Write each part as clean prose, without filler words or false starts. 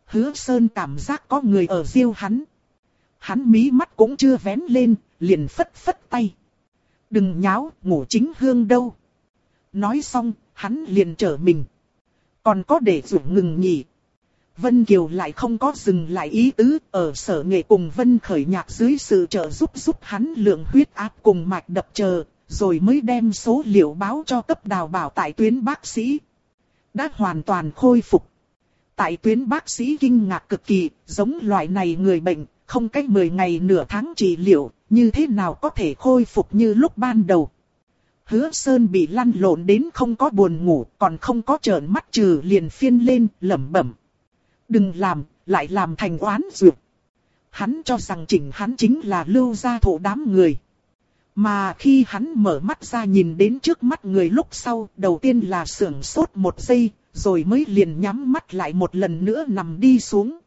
Hứa Sơn cảm giác có người ở giêu hắn. Hắn mí mắt cũng chưa vén lên, liền phất phất tay. Đừng nháo, ngủ chính hương đâu. Nói xong, hắn liền trở mình. Còn có để rủ ngừng nhỉ. Vân Kiều lại không có dừng lại ý tứ, ở Sở Nghệ cùng Vân Khởi Nhạc dưới sự trợ giúp hắn lượng huyết áp cùng mạch đập chờ, rồi mới đem số liệu báo cho cấp Đào Bảo tại tuyến bác sĩ. Đã hoàn toàn khôi phục. Tại tuyến bác sĩ kinh ngạc cực kỳ, giống loại này người bệnh, không cách 10 ngày nửa tháng trị liệu, như thế nào có thể khôi phục như lúc ban đầu. Hứa Sơn bị lăn lộn đến không có buồn ngủ, còn không có trợn mắt trừ liền phiên lên, lẩm bẩm. Đừng làm, lại làm thành oán duyệt. Hắn cho rằng hắn chính là Lưu Gia Thụ đám người. Mà khi hắn mở mắt ra nhìn đến trước mắt người lúc sau, đầu tiên là sưởng sốt một giây, rồi mới liền nhắm mắt lại một lần nữa nằm đi xuống.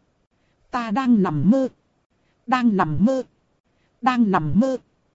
Ta đang nằm mơ. Đang nằm mơ. Đang nằm mơ.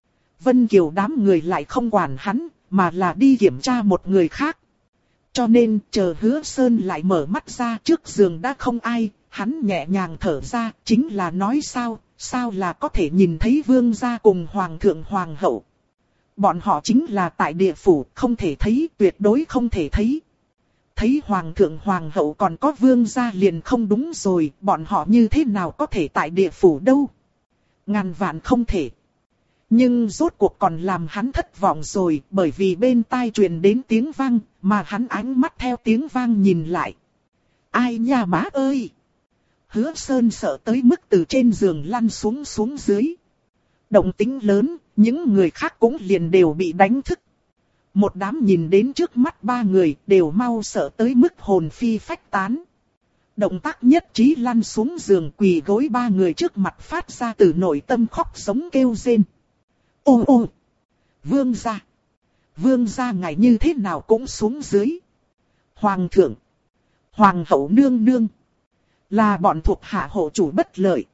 Vân Kiều đám người lại không quản hắn, mà là đi kiểm tra một người khác. Cho nên, chờ Hứa Sơn lại mở mắt ra trước giường đã không ai, hắn nhẹ nhàng thở ra, chính là nói sao là có thể nhìn thấy vương gia cùng hoàng thượng hoàng hậu. Bọn họ chính là tại địa phủ, không thể thấy, tuyệt đối không thể thấy. Thấy hoàng thượng hoàng hậu còn có vương gia liền không đúng rồi, bọn họ như thế nào có thể tại địa phủ đâu. Ngàn vạn không thể. Nhưng rốt cuộc còn làm hắn thất vọng rồi, bởi vì bên tai truyền đến tiếng vang, mà hắn ánh mắt theo tiếng vang nhìn lại. Ai nha má ơi! Hứa Sơn sợ tới mức từ trên giường lăn xuống dưới. Động tĩnh lớn, những người khác cũng liền đều bị đánh thức. Một đám nhìn đến trước mắt ba người đều mau sợ tới mức hồn phi phách tán. Động tác nhất trí lăn xuống giường quỳ gối ba người trước mặt phát ra từ nội tâm khóc sống kêu rên. Ô! Vương gia ngài như thế nào cũng xuống dưới. Hoàng thượng! Hoàng hậu nương nương! Là bọn thuộc hạ hộ chủ bất lợi.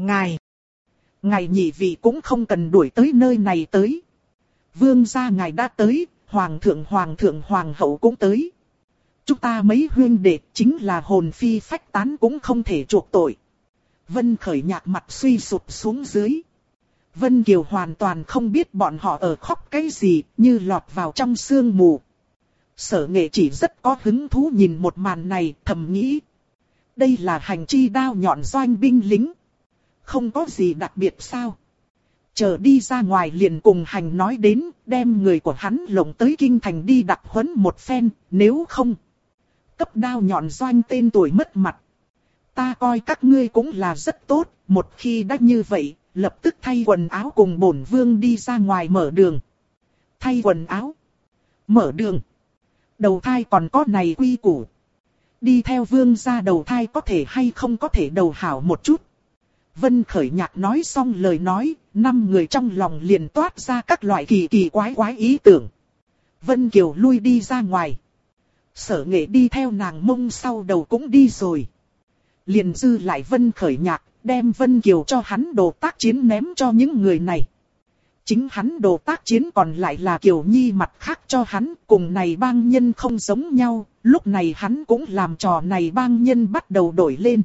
Ngài nhị vị cũng không cần đuổi tới nơi này tới. Vương gia ngài đã tới, hoàng thượng hoàng hậu cũng tới. Chúng ta mấy huynh đệ chính là hồn phi phách tán cũng không thể chuộc tội. Vân Khởi Nhạc mặt suy sụp xuống dưới. Vân Kiều hoàn toàn không biết bọn họ ở khóc cái gì, như lọt vào trong sương mù. Sở Nghệ chỉ rất có hứng thú nhìn một màn này, thầm nghĩ. Đây là hành chi đao nhọn doanh binh lính. Không có gì đặc biệt sao. Chờ đi ra ngoài liền cùng hành nói đến, đem người của hắn lộng tới kinh thành đi đặc huấn một phen, nếu không. Cấp đao nhọn doanh tên tuổi mất mặt. Ta coi các ngươi cũng là rất tốt, một khi đã như vậy, lập tức thay quần áo cùng bổn vương đi ra ngoài mở đường. Thay quần áo. Mở đường. Đầu thai còn có này quy củ. Đi theo vương gia đầu thai có thể hay không có thể đầu hảo một chút. Vân Khởi Nhạc nói xong lời nói, 5 người trong lòng liền toát ra các loại kỳ quái ý tưởng. Vân Kiều lui đi ra ngoài. Sở Nghệ đi theo nàng mông sau đầu cũng đi rồi. Liền dư lại Vân Khởi Nhạc, đem Vân Kiều cho hắn đồ tác chiến ném cho những người này. Chính hắn đồ tác chiến còn lại là Kiều Nhi mặt khác cho hắn, cùng này bang nhân không giống nhau, lúc này hắn cũng làm trò này bang nhân bắt đầu đổi lên.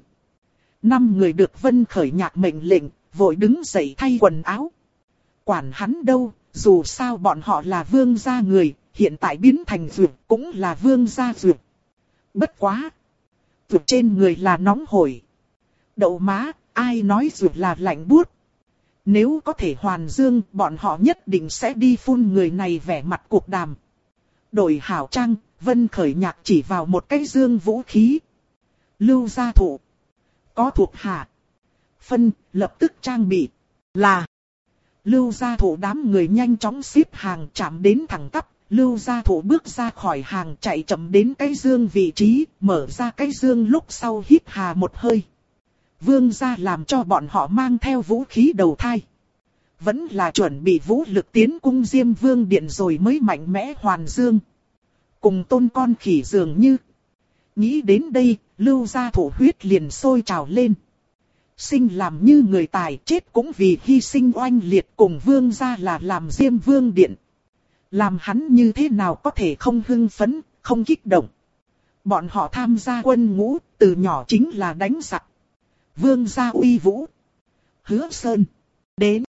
5 người được Vân Khởi Nhạc mệnh lệnh, vội đứng dậy thay quần áo. Quản hắn đâu, dù sao bọn họ là vương gia người, hiện tại biến thành dược cũng là vương gia dược. Bất quá! Dược trên người là nóng hổi. Đậu má, ai nói dược là lạnh buốt. Nếu có thể hoàn dương, bọn họ nhất định sẽ đi phun người này vẻ mặt cuộc đàm. Đổi hảo trang, Vân Khởi Nhạc chỉ vào một cái dương vũ khí. Lưu Gia Thụ. Có thuộc hạ. Phân, lập tức trang bị. Là. Lưu Gia Thụ đám người nhanh chóng xếp hàng chạm đến thẳng tắp. Lưu Gia Thụ bước ra khỏi hàng chạy chậm đến cái dương vị trí, mở ra cái dương lúc sau hít hà một hơi. Vương gia làm cho bọn họ mang theo vũ khí đầu thai. Vẫn là chuẩn bị vũ lực tiến cung Diêm Vương Điện rồi mới mạnh mẽ hoàn dương. Cùng tôn con khỉ dường như. Nghĩ đến đây, Lưu Gia Thụ huyết liền sôi trào lên. Sinh làm như người tài, chết cũng vì hy sinh oanh liệt, cùng vương gia là làm Diêm Vương Điện. Làm hắn như thế nào có thể không hưng phấn, không kích động. Bọn họ tham gia quân ngũ, từ nhỏ chính là đánh giặc. Vương gia uy vũ. Hứa Sơn. Đến.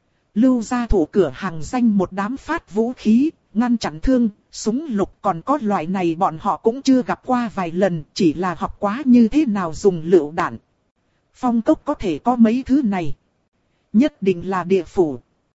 Lưu gia thủ cửa hàng danh một đám phát vũ khí, ngăn chặn thương, súng lục còn có loại này bọn họ cũng chưa gặp qua vài lần, chỉ là học quá như thế nào dùng lựu đạn. Phong cốc có thể có mấy thứ này. Nhất định là địa phủ.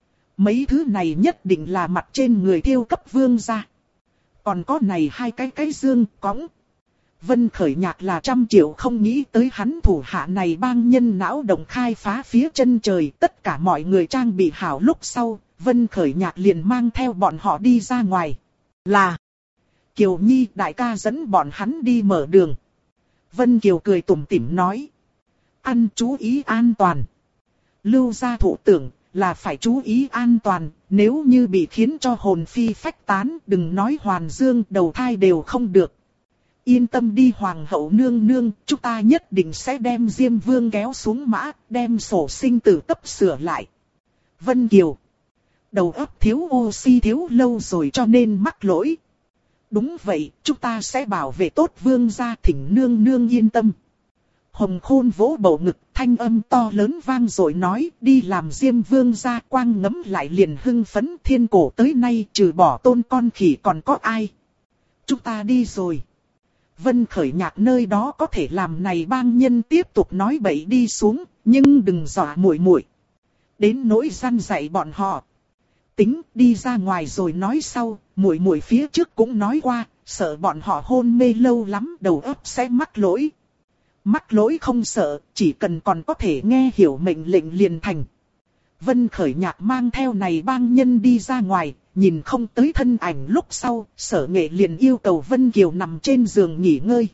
Mấy thứ này nhất định là mặt trên người thiêu cấp vương gia. Còn có này hai cái dương cõng. Vân Khởi Nhạc là 100 triệu không nghĩ tới hắn thủ hạ này bang nhân não động khai phá phía chân trời. Tất cả mọi người trang bị hảo lúc sau, Vân Khởi Nhạc liền mang theo bọn họ đi ra ngoài. Là Kiều Nhi đại ca dẫn bọn hắn đi mở đường. Vân Kiều cười tủm tỉm nói. Ăn chú ý an toàn. Lưu gia thủ tưởng là phải chú ý an toàn, nếu như bị khiến cho hồn phi phách tán, đừng nói hoàn dương đầu thai đều không được. Yên tâm đi hoàng hậu nương nương, chúng ta nhất định sẽ đem Diêm Vương kéo xuống mã, đem sổ sinh tử cấp sửa lại. Vân Kiều. Đầu óc thiếu oxy thiếu lâu rồi cho nên mắc lỗi. Đúng vậy, chúng ta sẽ bảo vệ tốt Vương gia, thỉnh nương nương yên tâm. Hồng Khôn vỗ bầu ngực, thanh âm to lớn vang rồi nói, đi làm Diêm Vương gia. Quang ngấm lại liền hưng phấn, thiên cổ tới nay trừ bỏ Tôn con khỉ còn có ai. Chúng ta đi rồi. Vân Khởi Nhạc nơi đó có thể làm này bang nhân tiếp tục nói bậy đi xuống, nhưng đừng dọa muội muội. Đến nỗi răn dạy bọn họ. Tính đi ra ngoài rồi nói sau, muội muội phía trước cũng nói qua, sợ bọn họ hôn mê lâu lắm đầu óc sẽ mắc lỗi. Mắc lỗi không sợ, chỉ cần còn có thể nghe hiểu mệnh lệnh liền thành. Vân Khởi Nhạc mang theo này bang nhân đi ra ngoài, nhìn không tới thân ảnh lúc sau, Sở Nghệ liền yêu cầu Vân Kiều nằm trên giường nghỉ ngơi.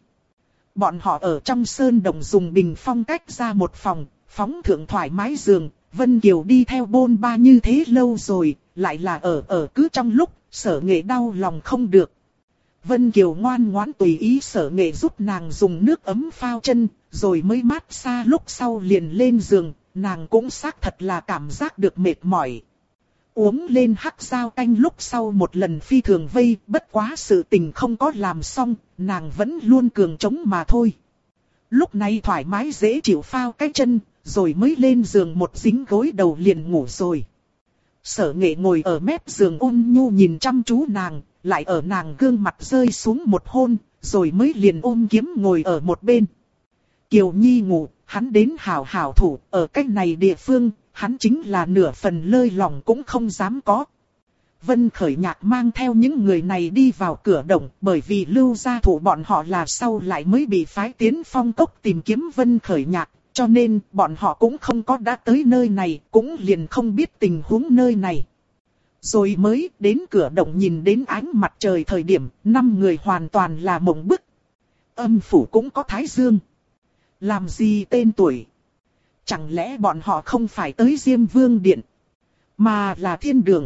Bọn họ ở trong sơn đồng dùng bình phong cách ra một phòng, phóng thượng thoải mái giường. Vân Kiều đi theo bôn ba như thế lâu rồi, lại là ở cứ trong lúc, Sở Nghệ đau lòng không được. Vân Kiều ngoan ngoãn tùy ý Sở Nghệ giúp nàng dùng nước ấm phao chân, rồi mới mát xa lúc sau liền lên giường, nàng cũng xác thật là cảm giác được mệt mỏi. Uống lên hắc dao canh lúc sau một lần phi thường vây, bất quá sự tình không có làm xong, nàng vẫn luôn cường chống mà thôi. Lúc này thoải mái dễ chịu phao cái chân, rồi mới lên giường một dính gối đầu liền ngủ rồi. Sở Nghệ ngồi ở mép giường ôn nhu nhìn chăm chú nàng, lại ở nàng gương mặt rơi xuống một hôn, rồi mới liền ôm kiếm ngồi ở một bên. Kiều Nhi ngủ, hắn đến hảo hảo thủ, ở cách này địa phương, hắn chính là nửa phần lơi lòng cũng không dám có. Vân Khởi Nhạc mang theo những người này đi vào cửa động, bởi vì Lưu gia thủ bọn họ là sau lại mới bị phái tiến phong cốc tìm kiếm Vân Khởi Nhạc, cho nên bọn họ cũng không có đã tới nơi này, cũng liền không biết tình huống nơi này. Rồi mới đến cửa động nhìn đến ánh mặt trời thời điểm, 5 người hoàn toàn là mộng bức. Âm phủ cũng có Thái Dương. Làm gì tên tuổi? Chẳng lẽ bọn họ không phải tới Diêm Vương Điện, mà là thiên đường?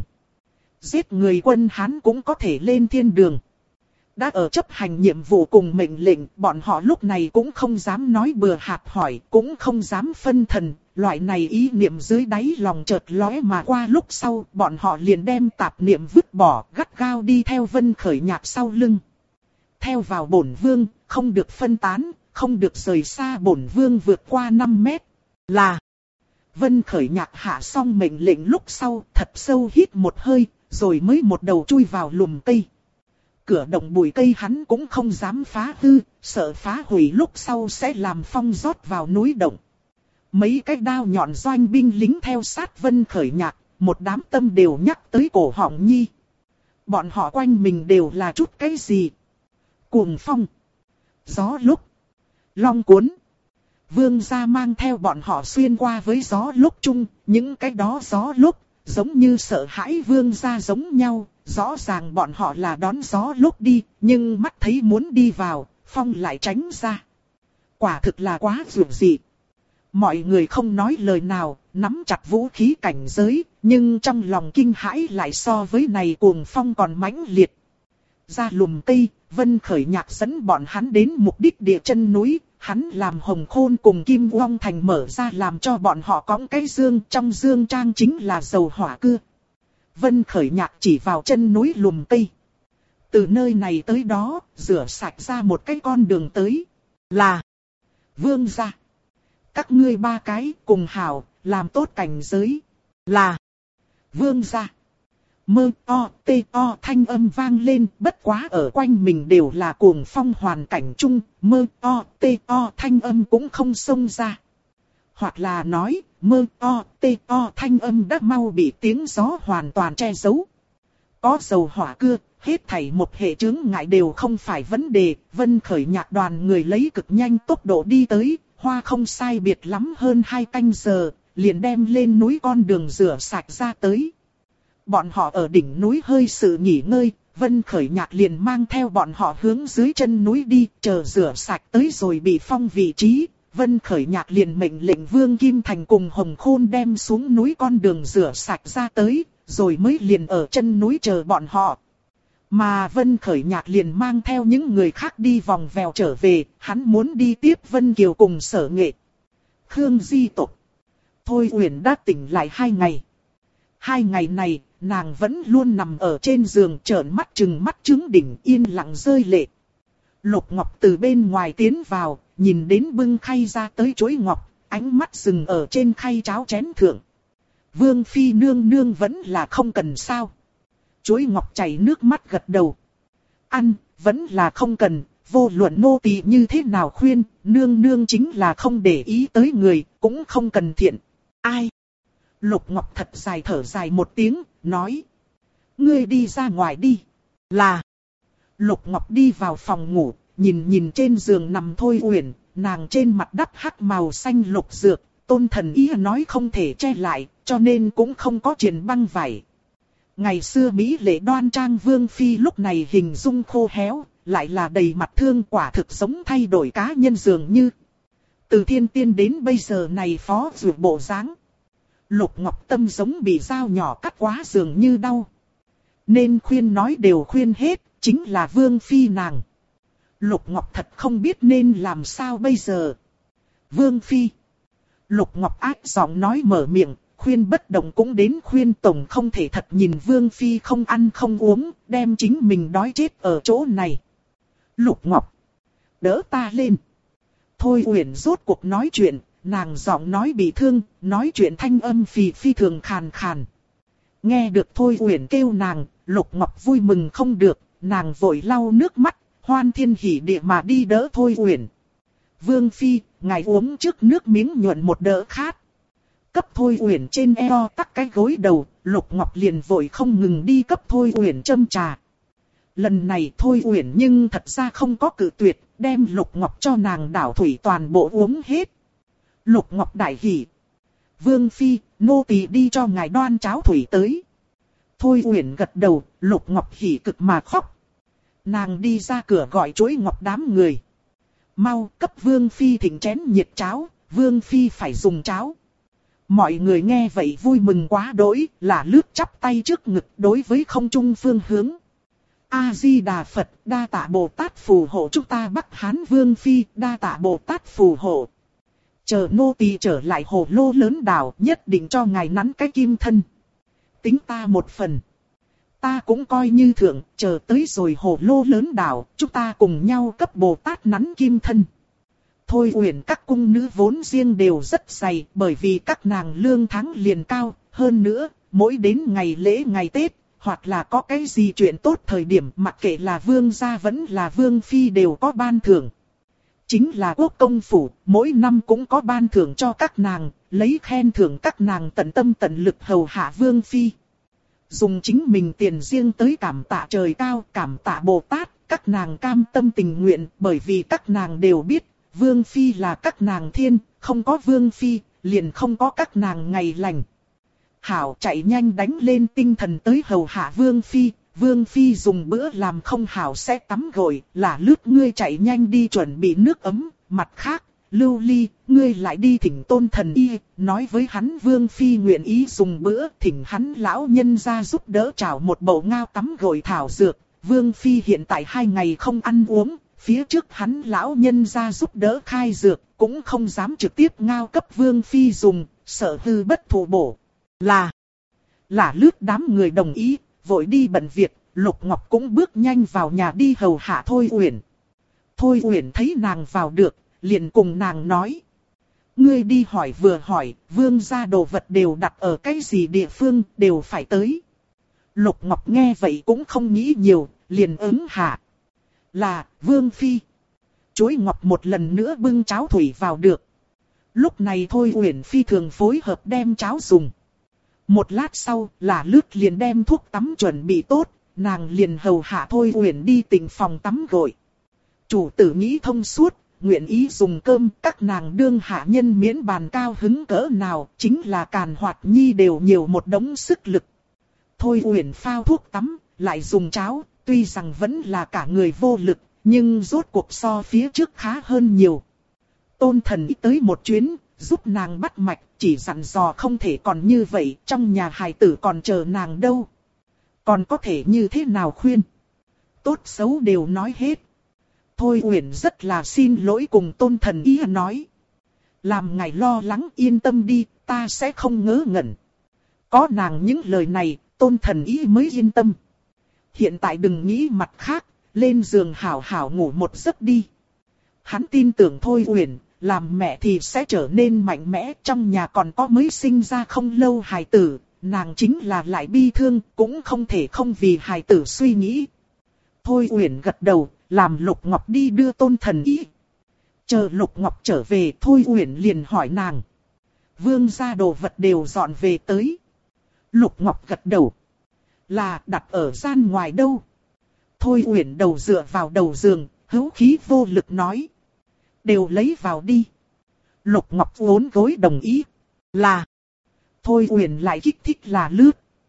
Giết người quân Hán cũng có thể lên thiên đường. Đã ở chấp hành nhiệm vụ cùng mệnh lệnh, bọn họ lúc này cũng không dám nói bừa hạt hỏi, cũng không dám phân thần. Loại này ý niệm dưới đáy lòng chợt lóe mà qua lúc sau, bọn họ liền đem tạp niệm vứt bỏ, gắt gao đi theo Vân Khởi Nhạc sau lưng. Theo vào bổn vương, không được phân tán, không được rời xa bổn vương vượt qua 5 mét. Là Vân Khởi Nhạc hạ xong mệnh lệnh lúc sau, thật sâu hít một hơi, rồi mới một đầu chui vào lùm cây. Cửa động bụi cây hắn cũng không dám phá hư, sợ phá hủy lúc sau sẽ làm phong rót vào núi động. Mấy cái đao nhọn doanh binh lính theo sát Vân Khởi Nhạc, một đám tâm đều nhắc tới cổ họng nhi. Bọn họ quanh mình đều là chút cái gì? Cuồng phong, gió lúc, long cuốn. Vương gia mang theo bọn họ xuyên qua với gió lúc chung, những cái đó gió lúc, giống như sợ hãi vương gia giống nhau. Rõ ràng bọn họ là đón gió lúc đi, nhưng mắt thấy muốn đi vào, phong lại tránh ra. Quả thực là quá dữ dị. Mọi người không nói lời nào, nắm chặt vũ khí cảnh giới, nhưng trong lòng kinh hãi lại so với này cuồng phong còn mãnh liệt. Ra lùm cây, Vân Khởi Nhạc dẫn bọn hắn đến mục đích địa chân núi, hắn làm Hồng Khôn cùng Kim Uong Thành mở ra làm cho bọn họ cõng cái dương, trong dương trang chính là dầu hỏa cưa. Vân Khởi Nhạc chỉ vào chân núi lùm cây. Từ nơi này tới đó, rửa sạch ra một cái con đường tới. Là Vương gia. các ngươi ba cái cùng hảo, làm tốt cảnh giới. Là vương gia. Mơ to, tê to thanh âm vang lên, bất quá ở quanh mình đều là cuồng phong hoàn cảnh chung, mơ to, tê to thanh âm cũng không xông ra. Hoặc là nói, mơ to, tê to thanh âm đã mau bị tiếng gió hoàn toàn che giấu. Có dầu hỏa cưa, hết thảy một hệ chướng ngại đều không phải vấn đề, Vân Khởi Nhạc đoàn người lấy cực nhanh tốc độ đi tới, hoa không sai biệt lắm hơn 2 canh giờ, liền đem lên núi con đường rửa sạch ra tới. Bọn họ ở đỉnh núi hơi sự nghỉ ngơi, Vân Khởi Nhạc liền mang theo bọn họ hướng dưới chân núi đi, chờ rửa sạch tới rồi bị phong vị trí. Vân Khởi Nhạc liền mệnh lệnh Vương Kim Thành cùng Hồng Khôn đem xuống núi con đường rửa sạch ra tới, rồi mới liền ở chân núi chờ bọn họ. Mà Vân Khởi Nhạc liền mang theo những người khác đi vòng vèo trở về, hắn muốn đi tiếp Vân Kiều cùng Sở Nghệ. Khương Di Tục. Thôi Uyển đã tỉnh lại 2 ngày. 2 ngày này, nàng vẫn luôn nằm ở trên giường trợn mắt trừng mắt trứng đỉnh yên lặng rơi lệ. Lục Ngọc từ bên ngoài tiến vào, nhìn đến bưng khay ra tới chuối ngọc, ánh mắt dừng ở trên khay cháo chén thượng. Vương Phi nương nương vẫn là không cần sao. Chuối ngọc chảy nước mắt gật đầu. Ăn, vẫn là không cần, vô luận nô tỳ như thế nào khuyên, nương nương chính là không để ý tới người, cũng không cần thiện. Ai? Lục Ngọc thật dài thở dài một tiếng, nói. Ngươi đi ra ngoài đi. Là. Lục Ngọc đi vào phòng ngủ, nhìn trên giường nằm Thôi Uyển, nàng trên mặt đắp hắc màu xanh lục dược, Tôn Thần Ý nói không thể che lại, cho nên cũng không có truyền băng vải. Ngày xưa Mỹ lệ đoan trang Vương Phi lúc này hình dung khô héo, lại là đầy mặt thương quả thực giống thay đổi cá nhân dường như. Từ thiên tiên đến bây giờ này phó dược bộ dáng. Lục Ngọc tâm giống bị dao nhỏ cắt quá dường như đau. Nên khuyên nói đều khuyên hết, chính là Vương Phi nàng. Lục Ngọc thật không biết nên làm sao bây giờ. Vương Phi. Lục Ngọc ác giọng nói mở miệng, khuyên bất động cũng đến khuyên tổng không thể thật nhìn Vương Phi không ăn không uống, đem chính mình đói chết ở chỗ này. Lục Ngọc. Đỡ ta lên. Thôi Uyển rốt cuộc nói chuyện, nàng giọng nói bị thương, nói chuyện thanh âm phi thường khàn khàn. Nghe được Thôi Uyển kêu nàng, Lục Ngọc vui mừng không được, nàng vội lau nước mắt, hoan thiên hỉ địa mà đi đỡ Thôi Uyển. Vương Phi, ngài uống trước nước miếng nhuận một đỡ khát. Cấp Thôi Uyển trên eo tắc cái gối đầu, Lục Ngọc liền vội không ngừng đi cấp Thôi Uyển châm trà. Lần này Thôi Uyển nhưng thật ra không có cự tuyệt, đem Lục Ngọc cho nàng đảo thủy toàn bộ uống hết. Lục Ngọc đại hỉ. Vương Phi, nô tỳ đi cho ngài đoan cháo thủy tới. Thôi Uyển gật đầu, Lục Ngọc hỉ cực mà khóc. Nàng đi ra cửa gọi chuối ngọc đám người. Mau cấp Vương Phi thỉnh chén nhiệt cháo, Vương Phi phải dùng cháo. Mọi người nghe vậy vui mừng quá đỗi, là lướt chắp tay trước ngực đối với không trung phương hướng. A-di-đà Phật, đa tạ Bồ Tát phù hộ chúng ta Bắc Hán Vương Phi, đa tạ Bồ Tát phù hộ. Chờ nô tỳ trở lại hồ lô lớn đảo, nhất định cho ngài nắn cái kim thân. Tính ta một phần. Ta cũng coi như thượng, chờ tới rồi hồ lô lớn đảo, chúng ta cùng nhau cấp Bồ Tát nắn kim thân. Thôi Uyển các cung nữ vốn riêng đều rất dày, bởi vì các nàng lương tháng liền cao, hơn nữa, mỗi đến ngày lễ ngày Tết, hoặc là có cái gì chuyện tốt thời điểm mặc kệ là vương gia vẫn là vương phi đều có ban thưởng. Chính là quốc công phủ, mỗi năm cũng có ban thưởng cho các nàng, lấy khen thưởng các nàng tận tâm tận lực hầu hạ vương phi. Dùng chính mình tiền riêng tới cảm tạ trời cao, cảm tạ Bồ Tát, các nàng cam tâm tình nguyện, bởi vì các nàng đều biết, Vương Phi là các nàng thiên, không có Vương Phi, liền không có các nàng ngày lành. Hảo chạy nhanh đánh lên tinh thần tới hầu hạ Vương Phi, Vương Phi dùng bữa làm không hảo sẽ tắm gội, là lướt ngươi chạy nhanh đi chuẩn bị nước ấm, mặt khác. Lưu Ly, ngươi lại đi thỉnh Tôn Thần Y, nói với hắn Vương Phi nguyện ý dùng bữa, thỉnh hắn lão nhân ra giúp đỡ trảo một bầu ngao tắm gội thảo dược. Vương Phi hiện tại 2 ngày không ăn uống, phía trước hắn lão nhân ra giúp đỡ khai dược, cũng không dám trực tiếp ngao cấp Vương Phi dùng, sợ hư bất thụ bổ. Là lướt đám người đồng ý, vội đi bận việc, Lục Ngọc cũng bước nhanh vào nhà đi hầu hạ Thôi Uyển. Thôi Uyển thấy nàng vào được, liền cùng nàng nói. Ngươi đi hỏi vừa hỏi, vương gia đồ vật đều đặt ở cái gì địa phương, đều phải tới. Lục Ngọc nghe vậy cũng không nghĩ nhiều, liền ứng hạ. Là, vương phi. Chuối ngọc một lần nữa bưng cháo thủy vào được. Lúc này Thôi Uyển phi thường phối hợp đem cháo dùng. Một lát sau, là lướt liền đem thuốc tắm chuẩn bị tốt, nàng liền hầu hạ Thôi Uyển đi tịnh phòng tắm gội. Chủ tử nghĩ thông suốt, nguyện ý dùng cơm, các nàng đương hạ nhân miễn bàn cao hứng cỡ nào, chính là Càn Hoạt Nhi đều nhiều một đống sức lực. Thôi Uyển phao thuốc tắm, lại dùng cháo, tuy rằng vẫn là cả người vô lực, nhưng rốt cuộc so phía trước khá hơn nhiều. Tôn Thần ý tới một chuyến, giúp nàng bắt mạch, chỉ dặn dò không thể còn như vậy, trong nhà hài tử còn chờ nàng đâu. Còn có thể như thế nào khuyên? Tốt xấu đều nói hết. Thôi Uyển rất là xin lỗi cùng Tôn Thần ý nói. Làm ngài lo lắng yên tâm đi, ta sẽ không ngớ ngẩn. Có nàng những lời này, Tôn Thần ý mới yên tâm. Hiện tại đừng nghĩ mặt khác, lên giường hảo hảo ngủ một giấc đi. Hắn tin tưởng Thôi Uyển, làm mẹ thì sẽ trở nên mạnh mẽ, trong nhà còn có mới sinh ra không lâu hài tử, nàng chính là lại bi thương, cũng không thể không vì hài tử suy nghĩ. Thôi Uyển gật đầu, làm Lục Ngọc đi đưa Tôn Thần ý. Chờ Lục Ngọc trở về, Thôi Uyển liền hỏi nàng. Vương gia đồ vật đều dọn về tới. Lục Ngọc gật đầu. Là đặt ở gian ngoài đâu? Thôi Uyển đầu dựa vào đầu giường, hữu khí vô lực nói. Đều lấy vào đi. Lục Ngọc uốn gối đồng ý. Là. Thôi Uyển lại kích thích là lướt.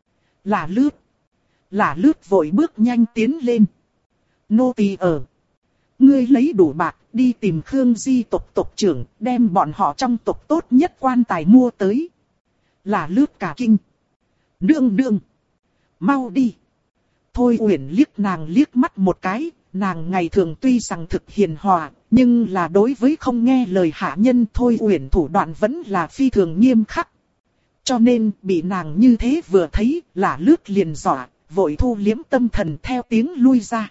Là lướt. Là lướt vội bước nhanh tiến lên. Nô tỳ ở. Ngươi lấy đủ bạc đi tìm Khương Di tộc trưởng, đem bọn họ trong tộc tốt nhất quan tài mua tới. Là lướt cả kinh. Nương nương. Mau đi. Thôi Uyển liếc nàng liếc mắt một cái, nàng ngày thường tuy rằng thực hiền hòa, nhưng là đối với không nghe lời hạ nhân Thôi Uyển thủ đoạn vẫn là phi thường nghiêm khắc. Cho nên bị nàng như thế vừa thấy là lướt liền dọa, vội thu liếm tâm thần theo tiếng lui ra.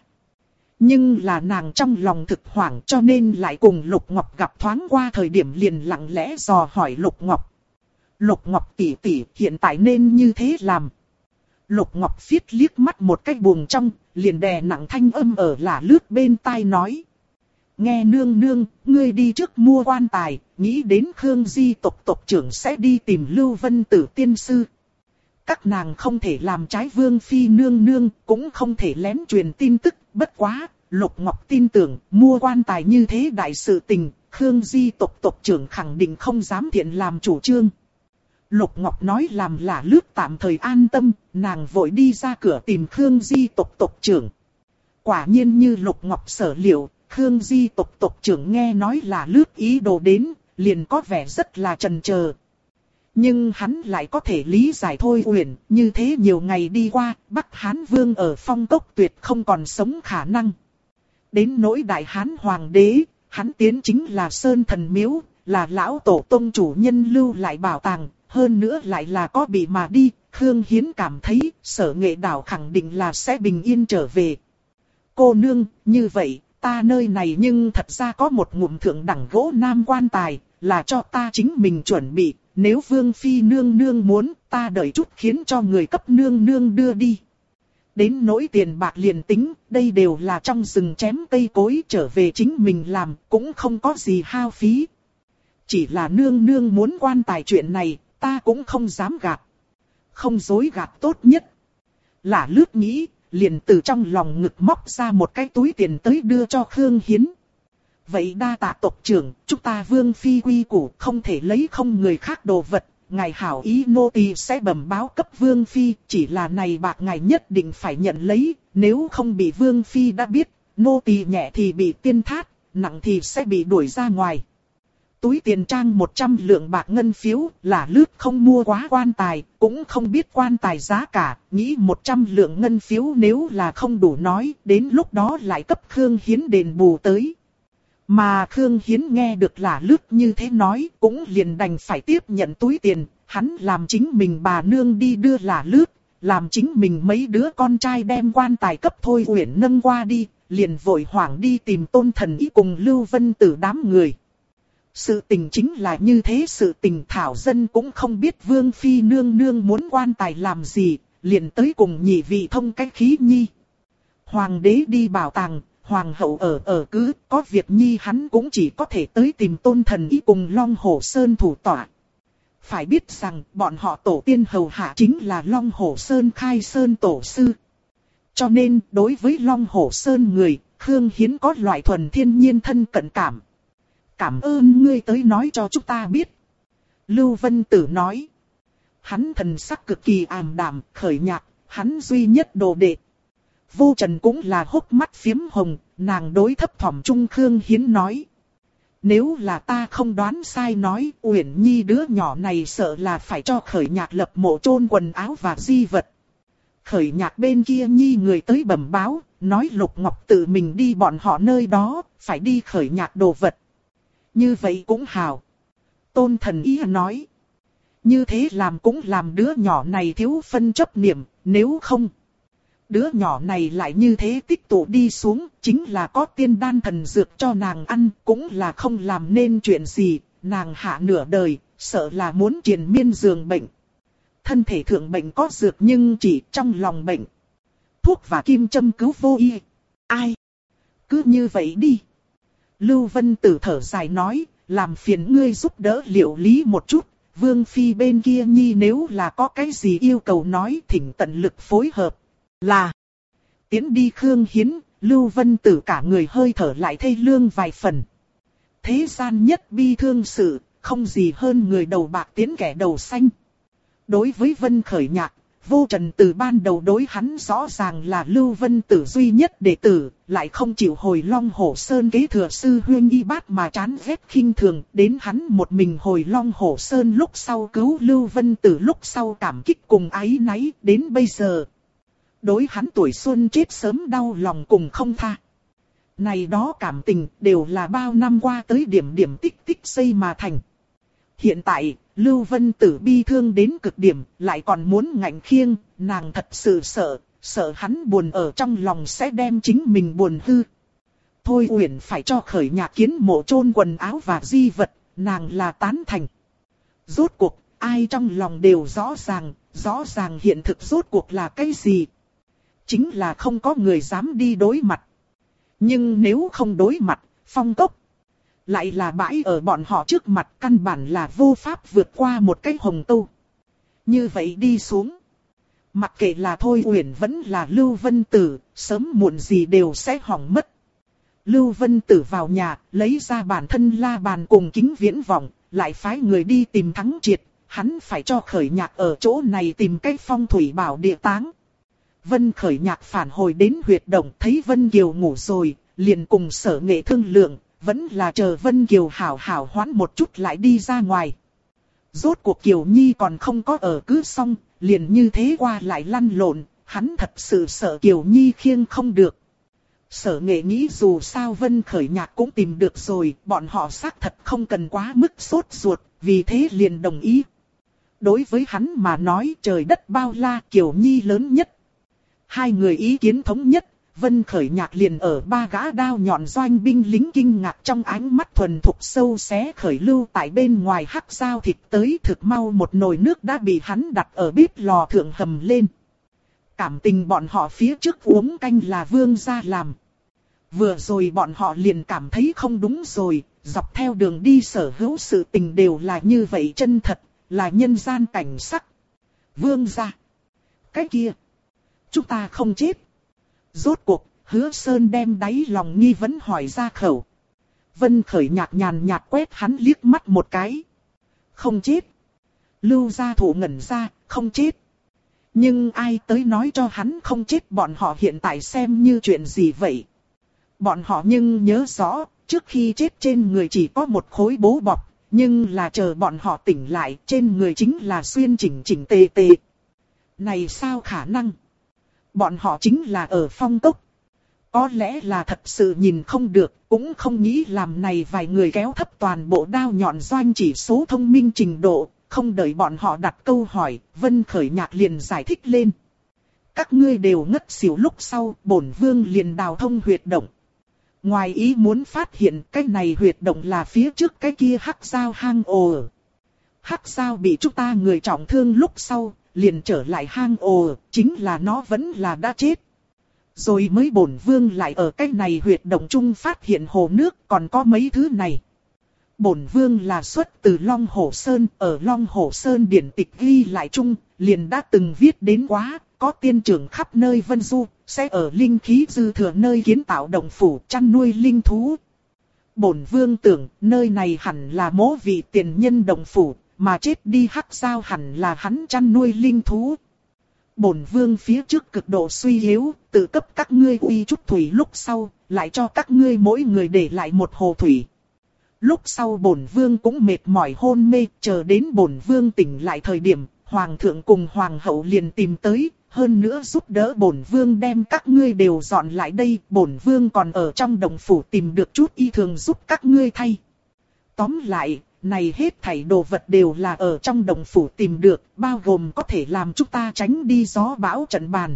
Nhưng là nàng trong lòng thực hoảng cho nên lại cùng Lục Ngọc gặp thoáng qua thời điểm liền lặng lẽ dò hỏi Lục Ngọc. Lục Ngọc tỷ tỷ hiện tại nên như thế làm. Lục Ngọc phiết liếc mắt một cái buồng trong, liền đè nặng thanh âm ở là lướt bên tai nói. Nghe nương nương, ngươi đi trước mua quan tài, nghĩ đến Khương Di tộc trưởng sẽ đi tìm Lưu Vân Tử tiên sư. Các nàng không thể làm trái vương phi nương nương, cũng không thể lén truyền tin tức, bất quá, Lục Ngọc tin tưởng, mua quan tài như thế đại sự tình, Khương Di tộc trưởng khẳng định không dám thiện làm chủ trương. Lục Ngọc nói làm là lướt tạm thời an tâm, nàng vội đi ra cửa tìm Khương Di tộc trưởng. Quả nhiên như Lục Ngọc sở liệu, Khương Di tộc trưởng nghe nói là lướt ý đồ đến, liền có vẻ rất là chần chờ. Nhưng hắn lại có thể lý giải Thôi Uyển, như thế nhiều ngày đi qua, Bắc Hán Vương ở Phong Cốc tuyệt không còn sống khả năng. Đến nỗi Đại Hán Hoàng đế, hắn tiến chính là Sơn Thần Miếu, là lão tổ tông chủ nhân lưu lại bảo tàng, hơn nữa lại là có bị mà đi, Khương Hiến cảm thấy Sở Nghệ Đảo khẳng định là sẽ bình yên trở về. Cô nương, như vậy, ta nơi này nhưng thật ra có một ngụm thượng đẳng gỗ nam quan tài, là cho ta chính mình chuẩn bị, nếu Vương Phi nương nương muốn, ta đợi chút khiến cho người cấp nương nương đưa đi. Đến nỗi tiền bạc liền tính, đây đều là trong rừng chém cây cối trở về chính mình làm, cũng không có gì hao phí. Chỉ là nương nương muốn quan tài chuyện này, ta cũng không dám gạt. Không dối gạt tốt nhất. Là lướt nghĩ, liền từ trong lòng ngực móc ra một cái túi tiền tới đưa cho Khương Hiến. Vậy đa tạ tộc trưởng, chúng ta vương phi quy củ không thể lấy không người khác đồ vật. Ngài hảo ý nô tỳ sẽ bẩm báo cấp vương phi, chỉ là này bạc ngài nhất định phải nhận lấy, nếu không bị vương phi đã biết, nô tỳ nhẹ thì bị tiên thát, nặng thì sẽ bị đuổi ra ngoài. Túi tiền trang 100 lượng bạc ngân phiếu, là lướt không mua quá quan tài, cũng không biết quan tài giá cả, nghĩ 100 lượng ngân phiếu nếu là không đủ nói, đến lúc đó lại cấp Khương Hiến đền bù tới. Mà Khương Hiến nghe được là lướt như thế nói, cũng liền đành phải tiếp nhận túi tiền, hắn làm chính mình bà nương đi đưa là lướt, làm chính mình mấy đứa con trai đem quan tài cấp Thôi Uyển nâng qua đi, liền vội hoảng đi tìm Tôn Thần ý cùng Lưu Vân Tử đám người. Sự tình chính là như thế, sự tình thảo dân cũng không biết vương phi nương nương muốn quan tài làm gì, liền tới cùng nhị vị thông cái khí nhi. Hoàng đế đi bảo tàng, hoàng hậu ở cứ, có việc nhi hắn cũng chỉ có thể tới tìm Tôn Thần Y cùng Long Hổ Sơn thủ tọa. Phải biết rằng bọn họ tổ tiên hầu hạ chính là Long Hổ Sơn khai sơn tổ sư. Cho nên đối với Long Hổ Sơn người, Khương Hiến có loại thuần thiên nhiên thân cận cảm. Cảm ơn ngươi tới nói cho chúng ta biết. Lưu Vân Tử nói. Hắn thần sắc cực kỳ ảm đạm, khởi nhạc, hắn duy nhất đồ đệ. Vô Trần cũng là hốc mắt phiếm hồng, nàng đối thấp thỏm Trung Khương Hiến nói. Nếu là ta không đoán sai nói, Uyển Nhi đứa nhỏ này sợ là phải cho khởi nhạc lập mộ chôn quần áo và di vật. Khởi nhạc bên kia Nhi người tới bẩm báo, nói Lục Ngọc tự mình đi bọn họ nơi đó, phải đi khởi nhạc đồ vật. Như vậy cũng hào. Tôn Thần Y nói. Như thế làm cũng làm đứa nhỏ này thiếu phân chấp niệm, nếu không. Đứa nhỏ này lại như thế tích tụ đi xuống, chính là có tiên đan thần dược cho nàng ăn, cũng là không làm nên chuyện gì, nàng hạ nửa đời, sợ là muốn triền miên giường bệnh. Thân thể thượng bệnh có dược nhưng chỉ trong lòng bệnh. Thuốc và kim châm cứu vô y. Ai? Cứ như vậy đi. Lưu Vân Tử thở dài nói, làm phiền ngươi giúp đỡ liệu lý một chút. Vương Phi bên kia Nhi nếu là có cái gì yêu cầu nói thỉnh tận lực phối hợp. Là tiến đi Khương Hiến, Lưu Vân Tử cả người hơi thở lại thê lương vài phần. Thế gian nhất bi thương sự, không gì hơn người đầu bạc tiến kẻ đầu xanh. Đối với Vân Khởi Nhạc, Vô Trần từ ban đầu đối hắn rõ ràng là Lưu Vân Tử duy nhất đệ tử, lại không chịu hồi Long Hổ Sơn kế thừa sư huynh y bát mà chán ghét khinh thường, đến hắn một mình hồi Long Hổ Sơn lúc sau cứu Lưu Vân Tử lúc sau cảm kích cùng áy náy đến bây giờ. Đối hắn tuổi xuân chết sớm đau lòng cùng không tha. Này đó cảm tình đều là bao năm qua tới điểm điểm tích tích xây mà thành. Hiện tại, Lưu Vân Tử bi thương đến cực điểm, lại còn muốn ngạnh khiêng, nàng thật sự sợ hắn buồn ở trong lòng sẽ đem chính mình buồn hư. Thôi Uyển phải cho khởi nhạc kiến mộ chôn quần áo và di vật, nàng là tán thành. Rốt cuộc, ai trong lòng đều rõ ràng hiện thực rốt cuộc là cái gì. Chính là không có người dám đi đối mặt. Nhưng nếu không đối mặt, Phong Cốc lại là bãi ở bọn họ trước mặt, căn bản là vô pháp vượt qua một cái hồng câu. Như vậy đi xuống. Mặc kệ là Thôi Uyển vẫn là Lưu Vân Tử, sớm muộn gì đều sẽ hỏng mất. Lưu Vân Tử vào nhà, lấy ra bản thân la bàn cùng kính viễn vọng, lại phái người đi tìm Thắng Triệt. Hắn phải cho Khởi Nhạc ở chỗ này tìm cách phong thủy bảo địa táng. Vân Khởi Nhạc phản hồi đến huyệt động, thấy Vân Kiều ngủ rồi, liền cùng Sở Nghệ thương lượng. Vẫn là chờ Vân Kiều hảo hảo hoán một chút lại đi ra ngoài. Rốt cuộc Kiều Nhi còn không có ở cứ xong, liền như thế qua lại lăn lộn, hắn thật sự sợ Kiều Nhi khiêng không được. Sở Nghệ nghĩ dù sao Vân Khởi Nhạc cũng tìm được rồi, bọn họ xác thật không cần quá mức sốt ruột, vì thế liền đồng ý. Đối với hắn mà nói trời đất bao la, Kiều Nhi lớn nhất. Hai người ý kiến thống nhất. Vân Khởi Nhạc liền ở ba gã đao nhọn doanh binh lính kinh ngạc trong ánh mắt thuần thục sâu xé khởi lưu tại bên ngoài hắc dao thịt tới thực mau một nồi nước đã bị hắn đặt ở bếp lò thượng hầm lên. Cảm tình bọn họ phía trước uống canh là vương gia làm. Vừa rồi bọn họ liền cảm thấy không đúng rồi, dọc theo đường đi sở hữu sự tình đều là như vậy chân thật, là nhân gian cảnh sắc. Vương gia. Cái kia. Chúng ta không chết. Rốt cuộc, Hứa Sơn đem đáy lòng nghi vấn hỏi ra khẩu. Vân Khởi Nhạc nhàn nhạt quét hắn liếc mắt một cái. Không chết. Lưu gia thủ ngẩn ra, không chết. Nhưng ai tới nói cho hắn không chết, bọn họ hiện tại xem như chuyện gì vậy? Bọn họ nhưng nhớ rõ, trước khi chết trên người chỉ có một khối bố bọc, nhưng là chờ bọn họ tỉnh lại trên người chính là xuyên chỉnh tề tề. Này sao khả năng? Bọn họ chính là ở Phong Cốc. Có lẽ là thật sự nhìn không được, cũng không nghĩ làm này vài người kéo thấp toàn bộ đao nhọn doanh chỉ số thông minh trình độ. Không đợi bọn họ đặt câu hỏi, Vân Khởi Nhạc liền giải thích lên. Các ngươi đều ngất xỉu lúc sau, bổn vương liền đào thông huyệt động. Ngoài ý muốn phát hiện cái này huyệt động là phía trước cái kia hắc giao hang ổ. Hắc giao bị chúng ta người trọng thương lúc sau, liền trở lại hang ổ, chính là nó vẫn là đã chết. Rồi mới bổn vương lại ở cái này huyệt động trung phát hiện hồ nước còn có mấy thứ này. Bổn vương là xuất từ Long Hổ Sơn, ở Long Hổ Sơn điển tịch ghi lại chung, liền đã từng viết đến quá, có tiên trưởng khắp nơi vân du, sẽ ở linh khí dư thừa nơi kiến tạo động phủ chăn nuôi linh thú. Bổn vương tưởng nơi này hẳn là mỗ vị tiền nhân động phủ, mà chết đi hắc giao hẳn là hắn chăn nuôi linh thú. Bổn vương phía trước cực độ suy yếu, tự cấp các ngươi uy chút thủy lúc sau, lại cho các ngươi mỗi người để lại một hồ thủy. Lúc sau bổn vương cũng mệt mỏi hôn mê, chờ đến bổn vương tỉnh lại thời điểm, hoàng thượng cùng hoàng hậu liền tìm tới, hơn nữa giúp đỡ bổn vương đem các ngươi đều dọn lại đây, bổn vương còn ở trong đồng phủ tìm được chút y thường giúp các ngươi thay. Tóm lại, này hết thảy đồ vật đều là ở trong đồng phủ tìm được, bao gồm có thể làm chúng ta tránh đi gió bão trận bàn.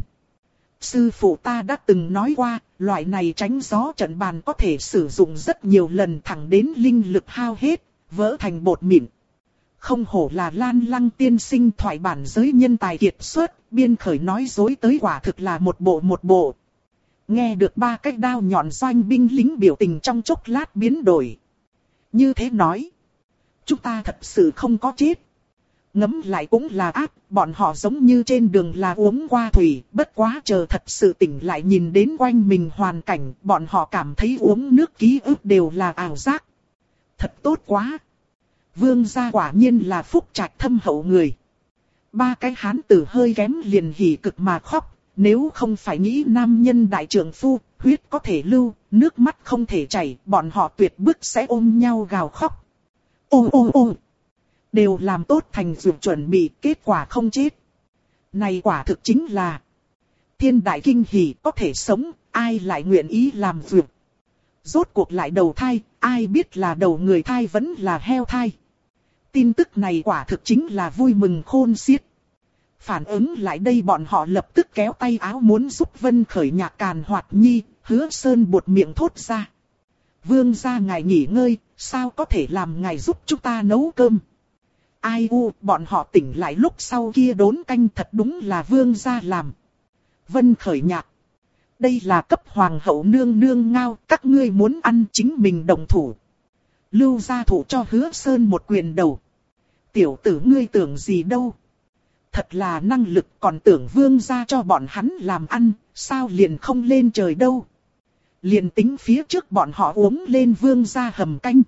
Sư phụ ta đã từng nói qua, loại này tránh gió trận bàn có thể sử dụng rất nhiều lần thẳng đến linh lực hao hết, vỡ thành bột mịn. Không hổ là Lan Lăng tiên sinh thoại bản giới nhân tài kiệt xuất, biên khởi nói dối tới quả thực là một bộ. Nghe được ba cái đao nhọn doanh binh lính biểu tình trong chốc lát biến đổi. Như thế nói, chúng ta thật sự không có chết. Ngẫm lại cũng là ác, bọn họ giống như trên đường là uống qua thủy, bất quá chờ thật sự tỉnh lại nhìn đến quanh mình hoàn cảnh, bọn họ cảm thấy uống nước ký ức đều là ảo giác. Thật tốt quá. Vương gia quả nhiên là phúc trạch thâm hậu người. Ba cái hán tử hơi kém liền hỉ cực mà khóc, nếu không phải nghĩ nam nhân đại trưởng phu, huyết có thể lưu, nước mắt không thể chảy, bọn họ tuyệt bức sẽ ôm nhau gào khóc. Ô. Đều làm tốt thành dược chuẩn bị, kết quả không chết. Này quả thực chính là thiên đại kinh hỉ, có thể sống, ai lại nguyện ý làm dược. Rốt cuộc lại đầu thai, ai biết là đầu người thai vẫn là heo thai. Tin tức này quả thực chính là vui mừng khôn xiết. Phản ứng lại đây bọn họ lập tức kéo tay áo muốn giúp Vân Khởi nhạc càn hoạt nhi, Hứa Sơn buột miệng thốt ra. Vương gia ngài nghỉ ngơi, sao có thể làm ngài giúp chúng ta nấu cơm. Ai u, bọn họ tỉnh lại lúc sau kia đốn canh thật đúng là vương gia làm. Vân Khởi nhạc. Đây là cấp hoàng hậu nương nương ngao, các ngươi muốn ăn chính mình đồng thủ. Lưu gia thủ cho Hứa Sơn một quyền đầu. Tiểu tử ngươi tưởng gì đâu. Thật là năng lực, còn tưởng vương gia cho bọn hắn làm ăn, sao liền không lên trời đâu. Liền tính phía trước bọn họ uống lên vương gia hầm canh.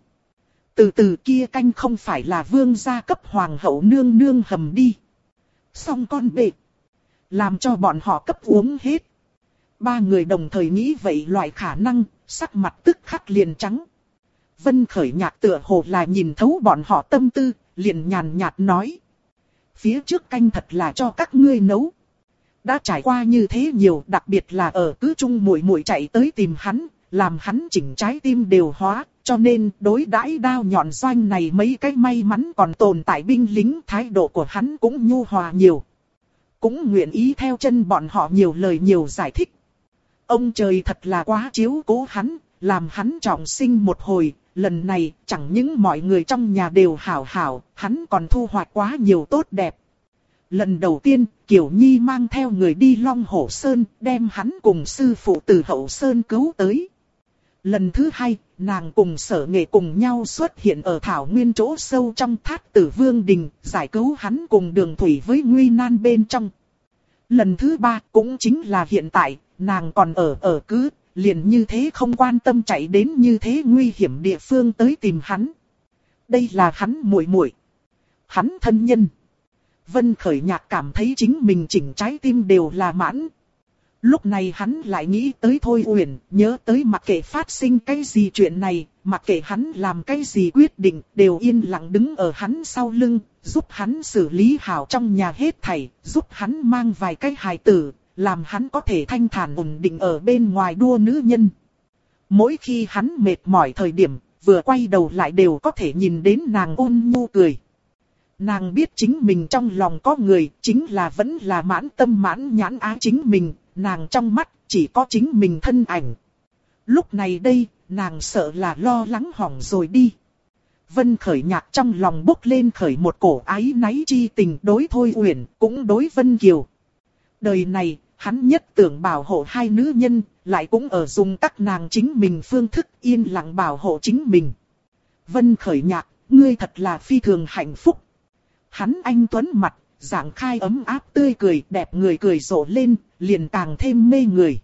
Từ từ kia canh không phải là vương gia cấp hoàng hậu nương nương hầm đi. Xong con bệ. Làm cho bọn họ cấp uống hết. Ba người đồng thời nghĩ vậy loại khả năng, sắc mặt tức khắc liền trắng. Vân Khởi nhạc tựa hồ là nhìn thấu bọn họ tâm tư, liền nhàn nhạt nói. Phía trước canh thật là cho các ngươi nấu. Đã trải qua như thế nhiều, đặc biệt là ở cứ trung muội muội chạy tới tìm hắn, làm hắn chỉnh trái tim đều hóa, cho nên đối đãi đao nhọn doanh này mấy cái may mắn còn tồn tại binh lính, thái độ của hắn cũng nhu hòa nhiều. Cũng nguyện ý theo chân bọn họ nhiều lời nhiều giải thích. Ông trời thật là quá chiếu cố hắn, làm hắn trọng sinh một hồi, lần này chẳng những mọi người trong nhà đều hảo hảo, hắn còn thu hoạch quá nhiều tốt đẹp. Lần đầu tiên, Kiều Nhi mang theo người đi Long Hổ Sơn, đem hắn cùng sư phụ từ Hậu Sơn cứu tới. Lần thứ hai, nàng cùng Sở Nghệ cùng nhau xuất hiện ở thảo nguyên chỗ sâu trong Thát Tử Vương Đình, giải cứu hắn cùng Đường Thủy với nguy nan bên trong. Lần thứ ba, cũng chính là hiện tại, nàng còn ở cứ, liền như thế không quan tâm chạy đến như thế nguy hiểm địa phương tới tìm hắn. Đây là hắn muội muội, hắn thân nhân. Vân Khởi nhạc cảm thấy chính mình chỉnh trái tim đều là mãn. Lúc này hắn lại nghĩ tới Thôi Uyển, nhớ tới mặc kệ phát sinh cái gì chuyện này, mặc kệ hắn làm cái gì quyết định, đều yên lặng đứng ở hắn sau lưng, giúp hắn xử lý hảo trong nhà hết thảy, giúp hắn mang vài cái hài tử, làm hắn có thể thanh thản ổn định ở bên ngoài đua nữ nhân. Mỗi khi hắn mệt mỏi thời điểm, vừa quay đầu lại đều có thể nhìn đến nàng ôn nhu cười. Nàng biết chính mình trong lòng có người, chính là vẫn là mãn tâm mãn nhãn á chính mình, nàng trong mắt chỉ có chính mình thân ảnh. Lúc này đây, nàng sợ là lo lắng hỏng rồi đi. Vân Khởi Nhạc trong lòng bốc lên khởi một cổ ái náy chi tình đối Thôi Uyển, cũng đối Vân Kiều. Đời này, hắn nhất tưởng bảo hộ hai nữ nhân, lại cũng ở dùng các nàng chính mình phương thức yên lặng bảo hộ chính mình. Vân Khởi Nhạc, ngươi thật là phi thường hạnh phúc. Hắn anh tuấn mặt, dạng khai ấm áp tươi cười, đẹp người cười rộ lên, liền càng thêm mê người.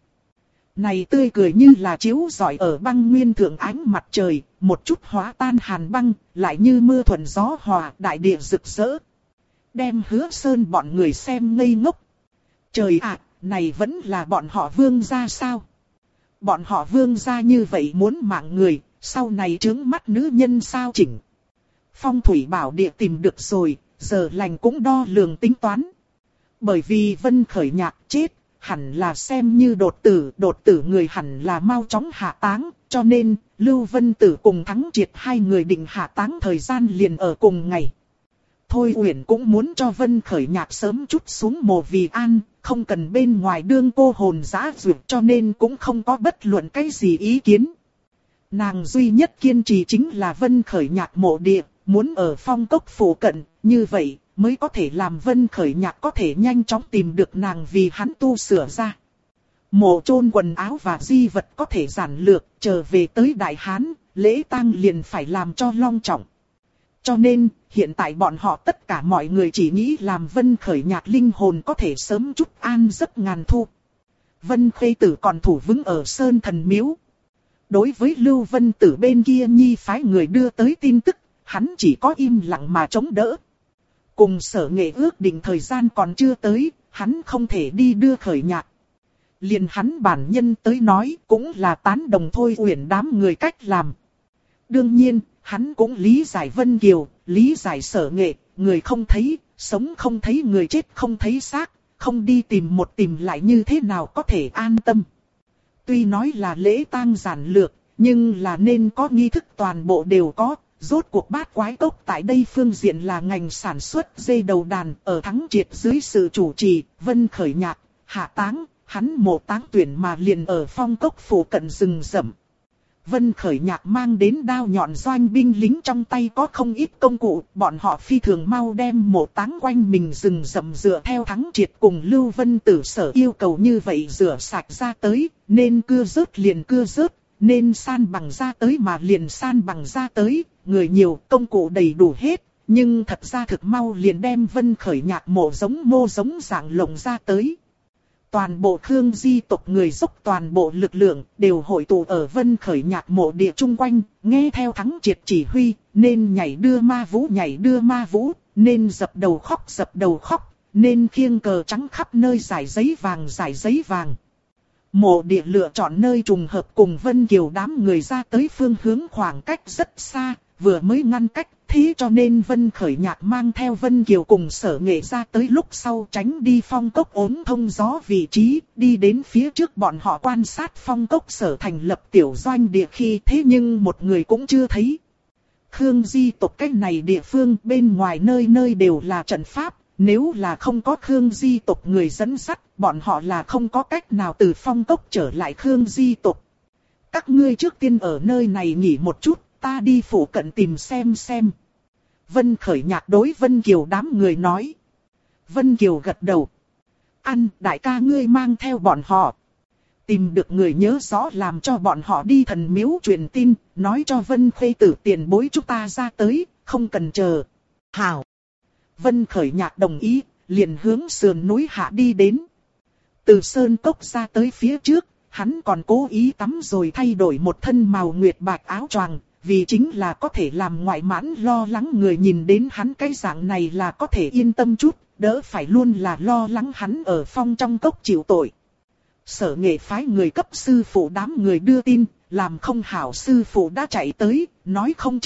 Này tươi cười như là chiếu rọi ở băng nguyên thượng ánh mặt trời, một chút hóa tan hàn băng, lại như mưa thuận gió hòa, đại địa rực rỡ. Đem Hứa Sơn bọn người xem ngây ngốc. Trời ạ, này vẫn là bọn họ Vương gia sao? Bọn họ Vương gia như vậy muốn mạng người, sau này trướng mắt nữ nhân sao chỉnh? Phong thủy bảo địa tìm được rồi, giờ lành cũng đo lường tính toán. Bởi vì Vân Khởi Nhạc chết, hẳn là xem như đột tử người hẳn là mau chóng hạ táng, cho nên Lưu Vân Tử cùng Thắng Triệt hai người định hạ táng thời gian liền ở cùng ngày. Thôi Uyển cũng muốn cho Vân Khởi Nhạc sớm chút xuống mồ vì an, không cần bên ngoài đương cô hồn dã dược, cho nên cũng không có bất luận cái gì ý kiến. Nàng duy nhất kiên trì chính là Vân Khởi Nhạc mộ địa, muốn ở Phong Cốc phủ cận, như vậy mới có thể làm Vân Khởi Nhạc có thể nhanh chóng tìm được nàng vì hắn tu sửa ra. Mộ chôn quần áo và di vật có thể giản lược, trở về tới Đại Hán, lễ tang liền phải làm cho long trọng. Cho nên, hiện tại bọn họ tất cả mọi người chỉ nghĩ làm Vân Khởi Nhạc linh hồn có thể sớm chút an giấc ngàn thu. Vân Khê Tử còn thủ vững ở Sơn Thần Miếu. Đối với Lưu Vân Tử bên kia nhi phái người đưa tới tin tức, hắn chỉ có im lặng mà chống đỡ. Cùng Sở Nghệ ước định thời gian còn chưa tới, hắn không thể đi đưa Khởi Nhạc. Liền hắn bản nhân tới nói cũng là tán đồng Thôi Uyển đám người cách làm. Đương nhiên, hắn cũng lý giải Vân Kiều, lý giải Sở Nghệ, người không thấy, sống không thấy người chết không thấy xác, không đi tìm một tìm lại như thế nào có thể an tâm. Tuy nói là lễ tang giản lược, nhưng là nên có nghi thức toàn bộ đều có. Rốt cuộc Bát Quái Cốc tại đây phương diện là ngành sản xuất dây đầu đàn, ở Thắng Triệt dưới sự chủ trì, Vân Khởi Nhạc, hạ táng, hắn mộ táng tuyển mà liền ở Phong Cốc phủ cận rừng rậm. Vân Khởi Nhạc mang đến đao nhọn doanh binh lính trong tay có không ít công cụ, bọn họ phi thường mau đem mộ táng quanh mình rừng rậm dựa theo Thắng Triệt cùng Lưu Vân Tử sở yêu cầu như vậy rửa sạch ra tới, nên cưa rớt liền cưa rớt, nên san bằng ra tới mà liền san bằng ra tới, người nhiều công cụ đầy đủ hết, nhưng thật ra thực mau liền đem Vân Khởi Nhạc mộ giống dạng lồng ra tới. Toàn bộ Khương Di tộc người dốc toàn bộ lực lượng đều hội tụ ở Vân Khởi Nhạc mộ địa chung quanh, nghe theo Thắng Triệt chỉ huy, nên nhảy đưa ma vũ, nên dập đầu khóc, nên khiêng cờ trắng khắp nơi giải giấy vàng. Mộ địa lựa chọn nơi trùng hợp cùng Vân Kiều đám người ra tới phương hướng khoảng cách rất xa, vừa mới ngăn cách, thế cho nên Vân Khởi Nhạc mang theo Vân Kiều cùng Sở Nghệ ra tới lúc sau tránh đi Phong Cốc ốm thông gió vị trí, đi đến phía trước bọn họ quan sát Phong Cốc sở thành lập tiểu doanh địa khi thế nhưng một người cũng chưa thấy. Khương Di tộc cách này địa phương bên ngoài nơi nơi đều là trận pháp, nếu là không có Khương Di tộc người dẫn dắt, bọn họ là không có cách nào từ Phong Cốc trở lại Khương Di tộc. Các ngươi trước tiên ở nơi này nghỉ một chút, ta đi phủ cận tìm xem. Vân Khởi Nhạc đối Vân Kiều đám người nói. Vân Kiều gật đầu. Ăn, đại ca ngươi mang theo bọn họ. Tìm được người nhớ rõ làm cho bọn họ đi thần miếu truyền tin, nói cho Vân Khê Tử tiền bối chúng ta ra tới, không cần chờ. Hảo. Vân Khởi Nhạc đồng ý, liền hướng sườn núi hạ đi đến. Từ sơn cốc ra tới phía trước, hắn còn cố ý tắm rồi thay đổi một thân màu nguyệt bạch áo choàng, vì chính là có thể làm ngoại mãn lo lắng người nhìn đến hắn cái dạng này là có thể yên tâm chút, đỡ phải luôn là lo lắng hắn ở phong trong cốc chịu tội. Sở Nghệ phái người cấp sư phụ đám người đưa tin, làm không hảo sư phụ đã chạy tới, nói không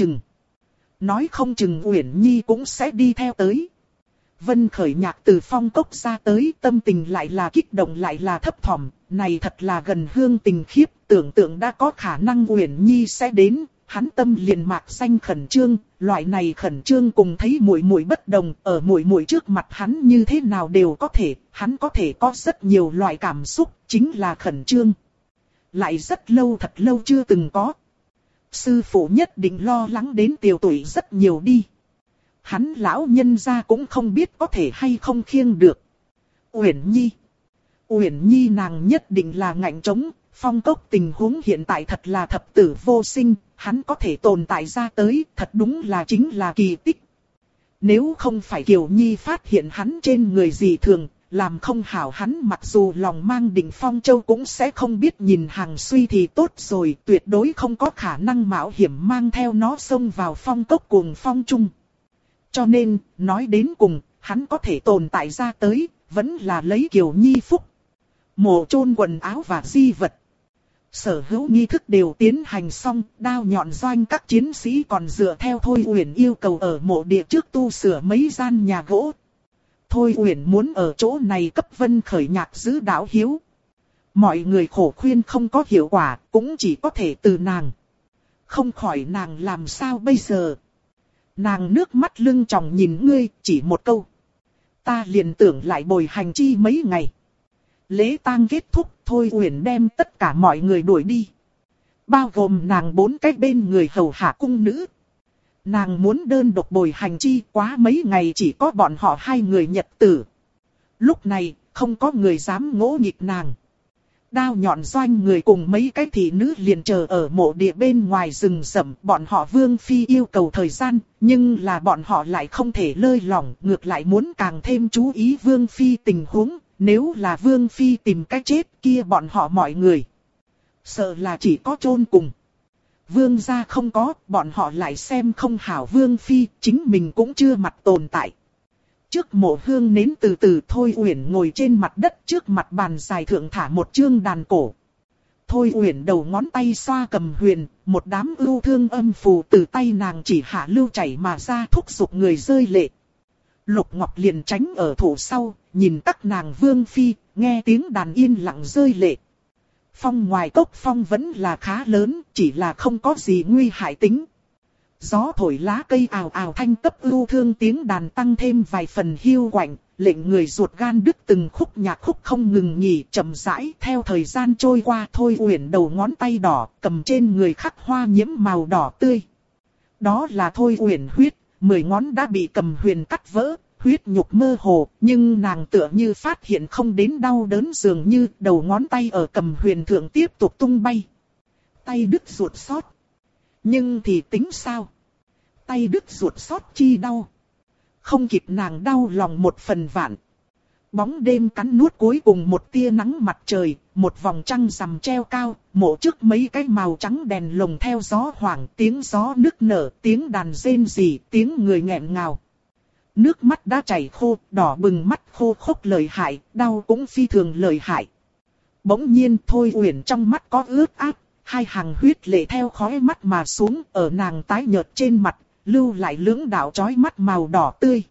chừng Uyển Nhi cũng sẽ đi theo tới. Vân Khởi Nhạc từ Phong Cốc ra tới, tâm tình lại là kích động lại là thấp thỏm, này thật là gần hương tình khiếp, tưởng tượng đã có khả năng Uyển Nhi sẽ đến, hắn tâm liền mạc xanh khẩn trương, loại này khẩn trương cùng thấy muội muội bất đồng, ở muội muội trước mặt hắn như thế nào đều có thể, hắn có thể có rất nhiều loại cảm xúc, chính là khẩn trương. Lại rất lâu thật lâu chưa từng có. Sư phụ nhất định lo lắng đến tiểu tuổi rất nhiều đi. Hắn lão nhân gia cũng không biết có thể hay không khiêng được. Uyển Nhi. Uyển Nhi nàng nhất định là ngạnh trống. Phong Cốc tình huống hiện tại thật là thập tử vô sinh. Hắn có thể tồn tại ra tới, thật đúng là chính là kỳ tích. Nếu không phải Kiều Nhi phát hiện hắn trên người gì thường, làm không hảo hắn mặc dù lòng mang Định Phong Châu cũng sẽ không biết nhìn hàng suy thì tốt rồi, tuyệt đối không có khả năng mạo hiểm mang theo nó xông vào phong cốc cuồng phong chung. Cho nên, nói đến cùng, hắn có thể tồn tại ra tới, vẫn là lấy Kiều Nhi phúc. Mộ chôn quần áo và di vật. Sở hữu nghi thức đều tiến hành xong, đao nhọn doanh các chiến sĩ còn dựa theo Thôi Uyển yêu cầu ở mộ địa trước tu sửa mấy gian nhà gỗ. Thôi Uyển muốn ở chỗ này cấp Vân Khởi Nhạc giữ đạo hiếu. Mọi người khổ khuyên không có hiệu quả, cũng chỉ có thể từ nàng. Không khỏi nàng làm sao bây giờ? Nàng nước mắt lưng tròng nhìn ngươi, chỉ một câu. Ta liền tưởng lại bồi hành chi mấy ngày. Lễ tang kết thúc, Thôi Uyển đem tất cả mọi người đuổi đi. Bao gồm nàng 4 cái bên người hầu hạ cung nữ. Nàng muốn đơn độc bồi hành chi, quá mấy ngày chỉ có bọn họ 2 người nhật tử. Lúc này, không có người dám ngỗ nghịch nàng. Đao nhọn doanh người cùng mấy cái thị nữ liền chờ ở mộ địa bên ngoài rừng rậm. Bọn họ Vương Phi yêu cầu thời gian, nhưng là bọn họ lại không thể lơi lỏng. Ngược lại muốn càng thêm chú ý Vương Phi tình huống. Nếu là Vương Phi tìm cách chết kia bọn họ mọi người. Sợ là chỉ có chôn cùng. Vương gia không có, bọn họ lại xem không hảo Vương Phi, chính mình cũng chưa mặt tồn tại. Trước mộ hương nến từ từ Thôi Uyển ngồi trên mặt đất trước mặt bàn dài thượng thả một chương đàn cổ. Thôi Uyển đầu ngón tay xoa cầm huyền, một đám ưu thương âm phù từ tay nàng chỉ hạ lưu chảy mà ra thúc giục người rơi lệ. Lục Ngọc liền tránh ở thủ sau, nhìn các nàng Vương Phi, nghe tiếng đàn yên lặng rơi lệ. Phong ngoài cốc phong vẫn là khá lớn, chỉ là không có gì nguy hại tính. Gió thổi lá cây ào ào thanh cấp ưu thương tiếng đàn tăng thêm vài phần hiu quạnh, lệnh người ruột gan đứt từng khúc nhạc khúc không ngừng nghỉ chậm rãi. Theo thời gian trôi qua Thôi Uyển đầu ngón tay đỏ, cầm trên người khắc hoa nhiễm màu đỏ tươi. Đó là Thôi Uyển huyết, 10 ngón đã bị cầm huyền cắt vỡ. Huyết nhục mơ hồ, nhưng nàng tựa như phát hiện không đến đau đớn dường như đầu ngón tay ở cầm huyền thượng tiếp tục tung bay. Tay đứt ruột xót. Nhưng thì tính sao? Tay đứt ruột xót chi đau. Không kịp nàng đau lòng một phần vạn. Bóng đêm cắn nuốt cuối cùng một tia nắng mặt trời, một vòng trăng rằm treo cao, mộ trước mấy cái màu trắng đèn lồng theo gió hoảng, tiếng gió nức nở, tiếng đàn rên rỉ, tiếng người nghẹn ngào. Nước mắt đã chảy khô, đỏ bừng mắt khô khốc lợi hại, đau cũng phi thường lợi hại. Bỗng nhiên Thôi Uyển trong mắt có ướt át, 2 hàng huyết lệ theo khóe mắt mà xuống ở nàng tái nhợt trên mặt, lưu lại lưỡng đạo chói mắt màu đỏ tươi.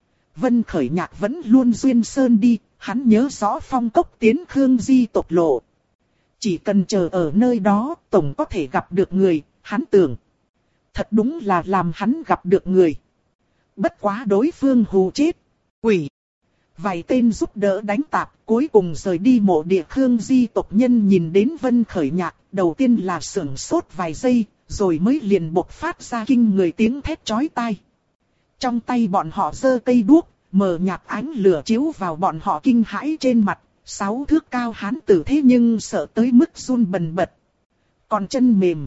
Vân Khởi Nhạc vẫn luôn duyên sơn đi, hắn nhớ rõ phong cốc tiến Khương Di tộc lộ. Chỉ cần chờ ở nơi đó, tổng có thể gặp được người, hắn tưởng. Thật đúng là làm hắn gặp được người. Bất quá đối phương hù chết, quỷ. Vài tên giúp đỡ đánh tạp, cuối cùng rời đi mộ địa Khương Di tộc nhân nhìn đến Vân Khởi Nhạc, đầu tiên là sửng sốt vài giây, rồi mới liền bộc phát ra kinh người tiếng thét chói tai. Trong tay bọn họ giơ cây đuốc, mờ nhạt ánh lửa chiếu vào bọn họ kinh hãi trên mặt, 6 thước cao hán tử thế nhưng sợ tới mức run bần bật. Còn chân mềm.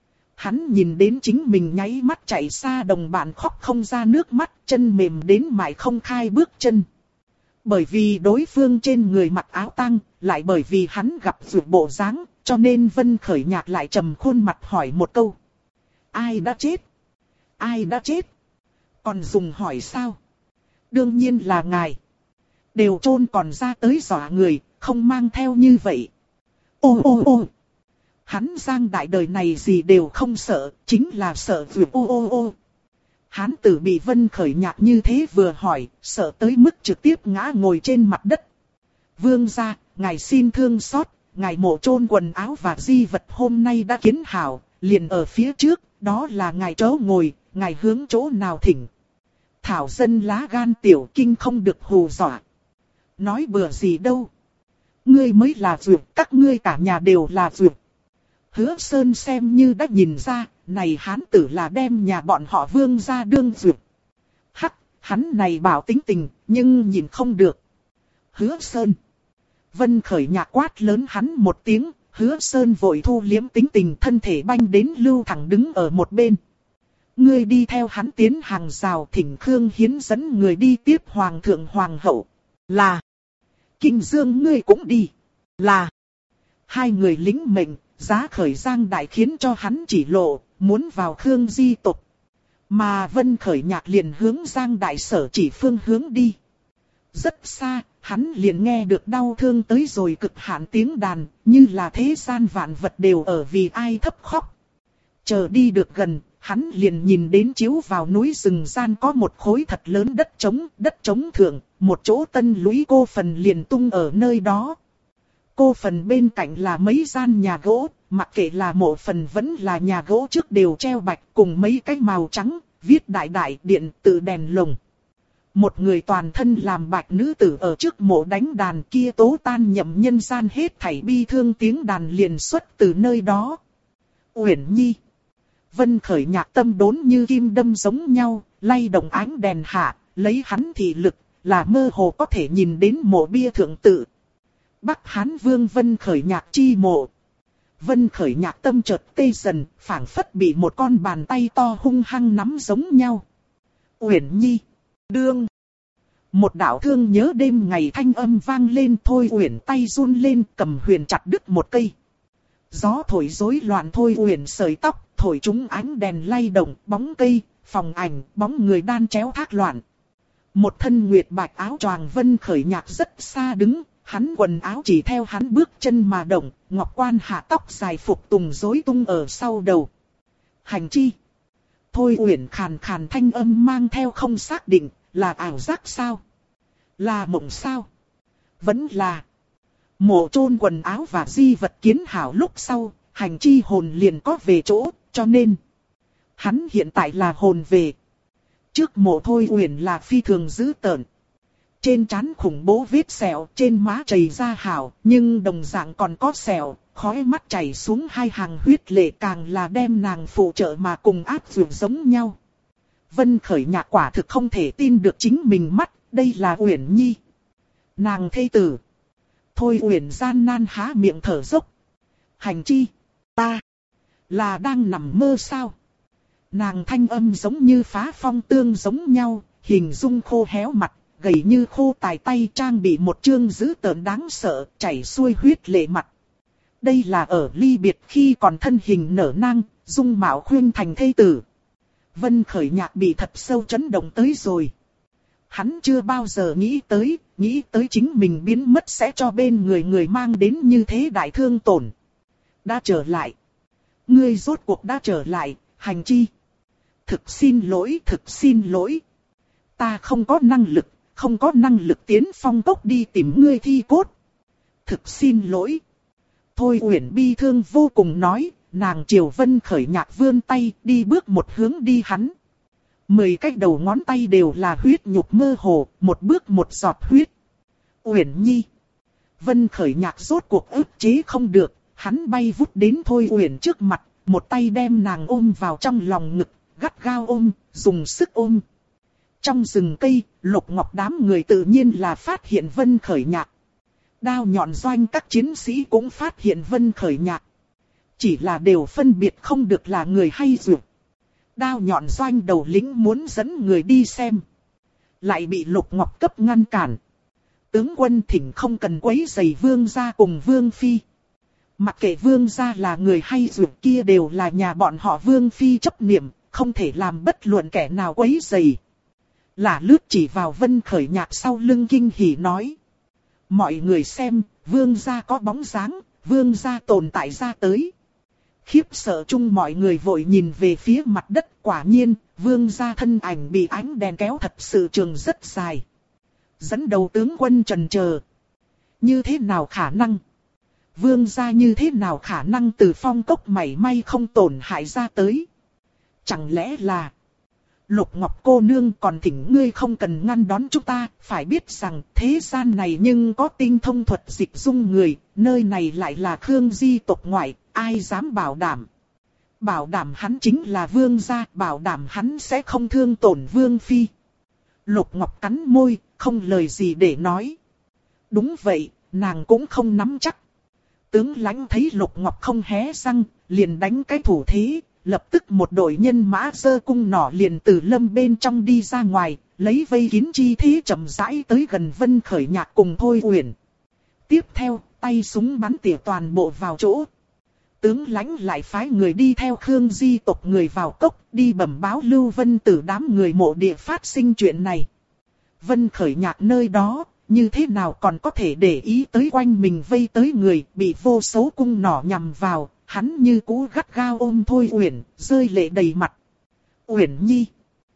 Hắn nhìn đến chính mình nháy mắt chạy xa đồng bạn khóc không ra nước mắt, chân mềm đến mãi không khai bước chân. Bởi vì đối phương trên người mặc áo tang, lại bởi vì hắn gặp vượt bộ dáng, cho nên Vân Khởi Nhạc lại trầm khuôn mặt hỏi một câu. Ai đã chết? Ai đã chết? Còn dùng hỏi sao? Đương nhiên là ngài. Đều chôn còn ra tới dọa người, không mang theo như vậy. Ô ô ô. Hắn Giang đại đời này gì đều không sợ, chính là sợ vượt ô ô ô. Hán tử bị Vân Khởi Nhạc như thế vừa hỏi, sợ tới mức trực tiếp ngã ngồi trên mặt đất. Vương gia, ngài xin thương xót, ngài mộ chôn quần áo và di vật hôm nay đã kiến hảo, liền ở phía trước, đó là ngài chỗ ngồi, ngài hướng chỗ nào thỉnh. Thảo dân lá gan tiểu kinh không được hù dọa. Nói bừa gì đâu. Ngươi mới là vượt, các ngươi cả nhà đều là vượt. Hứa Sơn xem như đã nhìn ra, này hán tử là đem nhà bọn họ Vương ra đương duyệt. Hắc, hắn này bảo tính tình, nhưng nhìn không được. Hứa Sơn. Vân Khởi Nhạc quát lớn hắn một tiếng, Hứa Sơn vội thu liếm tính tình, thân thể banh đến Lưu Thẳng đứng ở một bên. Ngươi đi theo hắn tiến hàng rào, thỉnh Khương Hiến dẫn người đi tiếp Hoàng thượng Hoàng hậu. Là. Kinh Dương ngươi cũng đi. Là. Hai người lính mệnh, giá khởi giang đại khiến cho hắn chỉ lộ, muốn vào Khương di tộc. Mà Vân Khởi Nhạc liền hướng giang đại sở chỉ phương hướng đi. Rất xa, hắn liền nghe được đau thương tới rồi cực hạn tiếng đàn, như là thế gian vạn vật đều ở vì ai thấp khóc. Chờ đi được gần, hắn liền nhìn đến chiếu vào núi rừng gian có một khối thật lớn đất trống thượng, một chỗ tân lũy cô phần liền tung ở nơi đó. Cô phần bên cạnh là mấy gian nhà gỗ, mặc kệ là mộ phần vẫn là nhà gỗ trước đều treo bạch cùng mấy cái màu trắng, viết đại đại điện tự đèn lồng. Một người toàn thân làm bạch nữ tử ở trước mộ đánh đàn kia tố tan nhậm nhân gian hết thảy bi thương tiếng đàn liền xuất từ nơi đó. Uyển Nhi. Vân Khởi Nhạc tâm đốn như kim đâm giống nhau, lay động ánh đèn hạ, lấy hắn thị lực, là mơ hồ có thể nhìn đến mộ bia thượng tự. Bắc Hán Vương Vân Khởi Nhạc chi mộ. Vân Khởi Nhạc tâm chợt tê dần, phảng phất bị một con bàn tay to hung hăng nắm giống nhau. Uyển Nhi. Đương. Một đạo thương nhớ đêm ngày thanh âm vang lên, Thôi Uyển tay run lên cầm huyền chặt đứt một cây. Gió thổi rối loạn Thôi Uyển sợi tóc, thổi chúng ánh đèn lay động, bóng cây, phòng ảnh, bóng người đan chéo thác loạn. Một thân nguyệt bạch áo choàng Vân Khởi Nhạc rất xa đứng, hắn quần áo chỉ theo hắn bước chân mà động, ngọc quan hạ tóc dài phục tùng rối tung ở sau đầu. Hành chi. Thôi Uyển khàn khàn thanh âm mang theo không xác định, là ảo giác sao? Là mộng sao? Vẫn là. Mộ chôn quần áo và di vật kiến hảo lúc sau, hành chi hồn liền có về chỗ, cho nên hắn hiện tại là hồn về. Trước mộ Thôi Uyển là phi thường dữ tợn. Trên trán khủng bố vết sẹo, trên má chảy ra hảo, nhưng đồng dạng còn có sẹo, khóe mắt chảy xuống hai hàng huyết lệ càng là đem nàng phụ trợ mà cùng ác dược giống nhau. Vân Khởi Nhạc quả thực không thể tin được chính mình mắt, đây là Uyển Nhi. Nàng thê tử. Thôi Uyển gian nan há miệng thở dốc. Hành chi, ta là đang nằm mơ sao? Nàng thanh âm giống như phá phong tương giống nhau, hình dung khô héo mặt, gầy như khô tài tay trang bị một chương dữ tợn đáng sợ, chảy xuôi huyết lệ mặt. Đây là ở ly biệt khi còn thân hình nở nang, dung mạo khuyên thành thê tử. Vân Khởi Nhạc bị thật sâu chấn động tới rồi. Hắn chưa bao giờ nghĩ tới chính mình biến mất sẽ cho bên người mang đến như thế đại thương tổn. Đã trở lại. Ngươi rốt cuộc đã trở lại, hành chi. Thực xin lỗi. Ta không có năng lực tiến phong cốc đi tìm ngươi thi cốt. Thực xin lỗi. Thôi Uyển bi thương vô cùng nói, nàng chiều Vân Khởi Nhạc vươn tay đi bước một hướng đi hắn. 10 cái đầu ngón tay đều là huyết nhục mơ hồ, một bước một giọt huyết. Uyển Nhi. Vân Khởi Nhạc rốt cuộc ức chế không được, hắn bay vút đến Thôi Uyển trước mặt, một tay đem nàng ôm vào trong lòng ngực, gắt gao ôm, dùng sức ôm. Trong rừng cây, Lục Ngọc đám người tự nhiên là phát hiện Vân Khởi Nhạc. Đao nhọn doanh các chiến sĩ cũng phát hiện Vân Khởi Nhạc. Chỉ là đều phân biệt không được là người hay dược. Đao nhọn doanh đầu lĩnh muốn dẫn người đi xem. Lại bị Lục Ngọc cấp ngăn cản. Tướng quân thỉnh không cần quấy rầy vương gia cùng vương phi. Mặc kệ vương gia là người hay dược kia đều là nhà bọn họ vương phi chấp niệm, không thể làm bất luận kẻ nào quấy rầy. Là lướt chỉ vào Vân Khởi Nhạc sau lưng kinh hỉ nói. Mọi người xem, vương gia có bóng dáng, vương gia tồn tại ra tới. Khiếp sợ chung mọi người vội nhìn về phía mặt đất, quả nhiên, vương gia thân ảnh bị ánh đèn kéo thật sự trường rất dài. Dẫn đầu tướng quân trần chờ. Như thế nào khả năng? Vương gia như thế nào khả năng từ phong cốc mảy may không tổn hại ra tới? Chẳng lẽ là... Lục Ngọc cô nương còn thỉnh ngươi không cần ngăn đón chúng ta, phải biết rằng thế gian này nhưng có tinh thông thuật dịch dung người, nơi này lại là Khương di tộc ngoại, ai dám bảo đảm. Bảo đảm hắn chính là vương gia, bảo đảm hắn sẽ không thương tổn vương phi. Lục Ngọc cắn môi, không lời gì để nói. Đúng vậy, nàng cũng không nắm chắc. Tướng lãnh thấy Lục Ngọc không hé răng, liền đánh cái thủ thế, lập tức một đội nhân mã giơ cung nỏ liền từ lâm bên trong đi ra ngoài, lấy vây kín chi thế chậm rãi tới gần Vân Khởi Nhạc cùng Thôi Uyển. Tiếp theo, tay súng bắn tỉa toàn bộ vào chỗ. Tướng lãnh lại phái người đi theo Khương Di tộc người vào cốc, đi bẩm báo Lưu Vân Tử đám người mộ địa phát sinh chuyện này. Vân Khởi Nhạc nơi đó, như thế nào còn có thể để ý tới quanh mình vây tới người, bị vô số cung nỏ nhằm vào, hắn như cũ gắt gao ôm Thôi Uyển, rơi lệ đầy mặt. Uyển Nhi,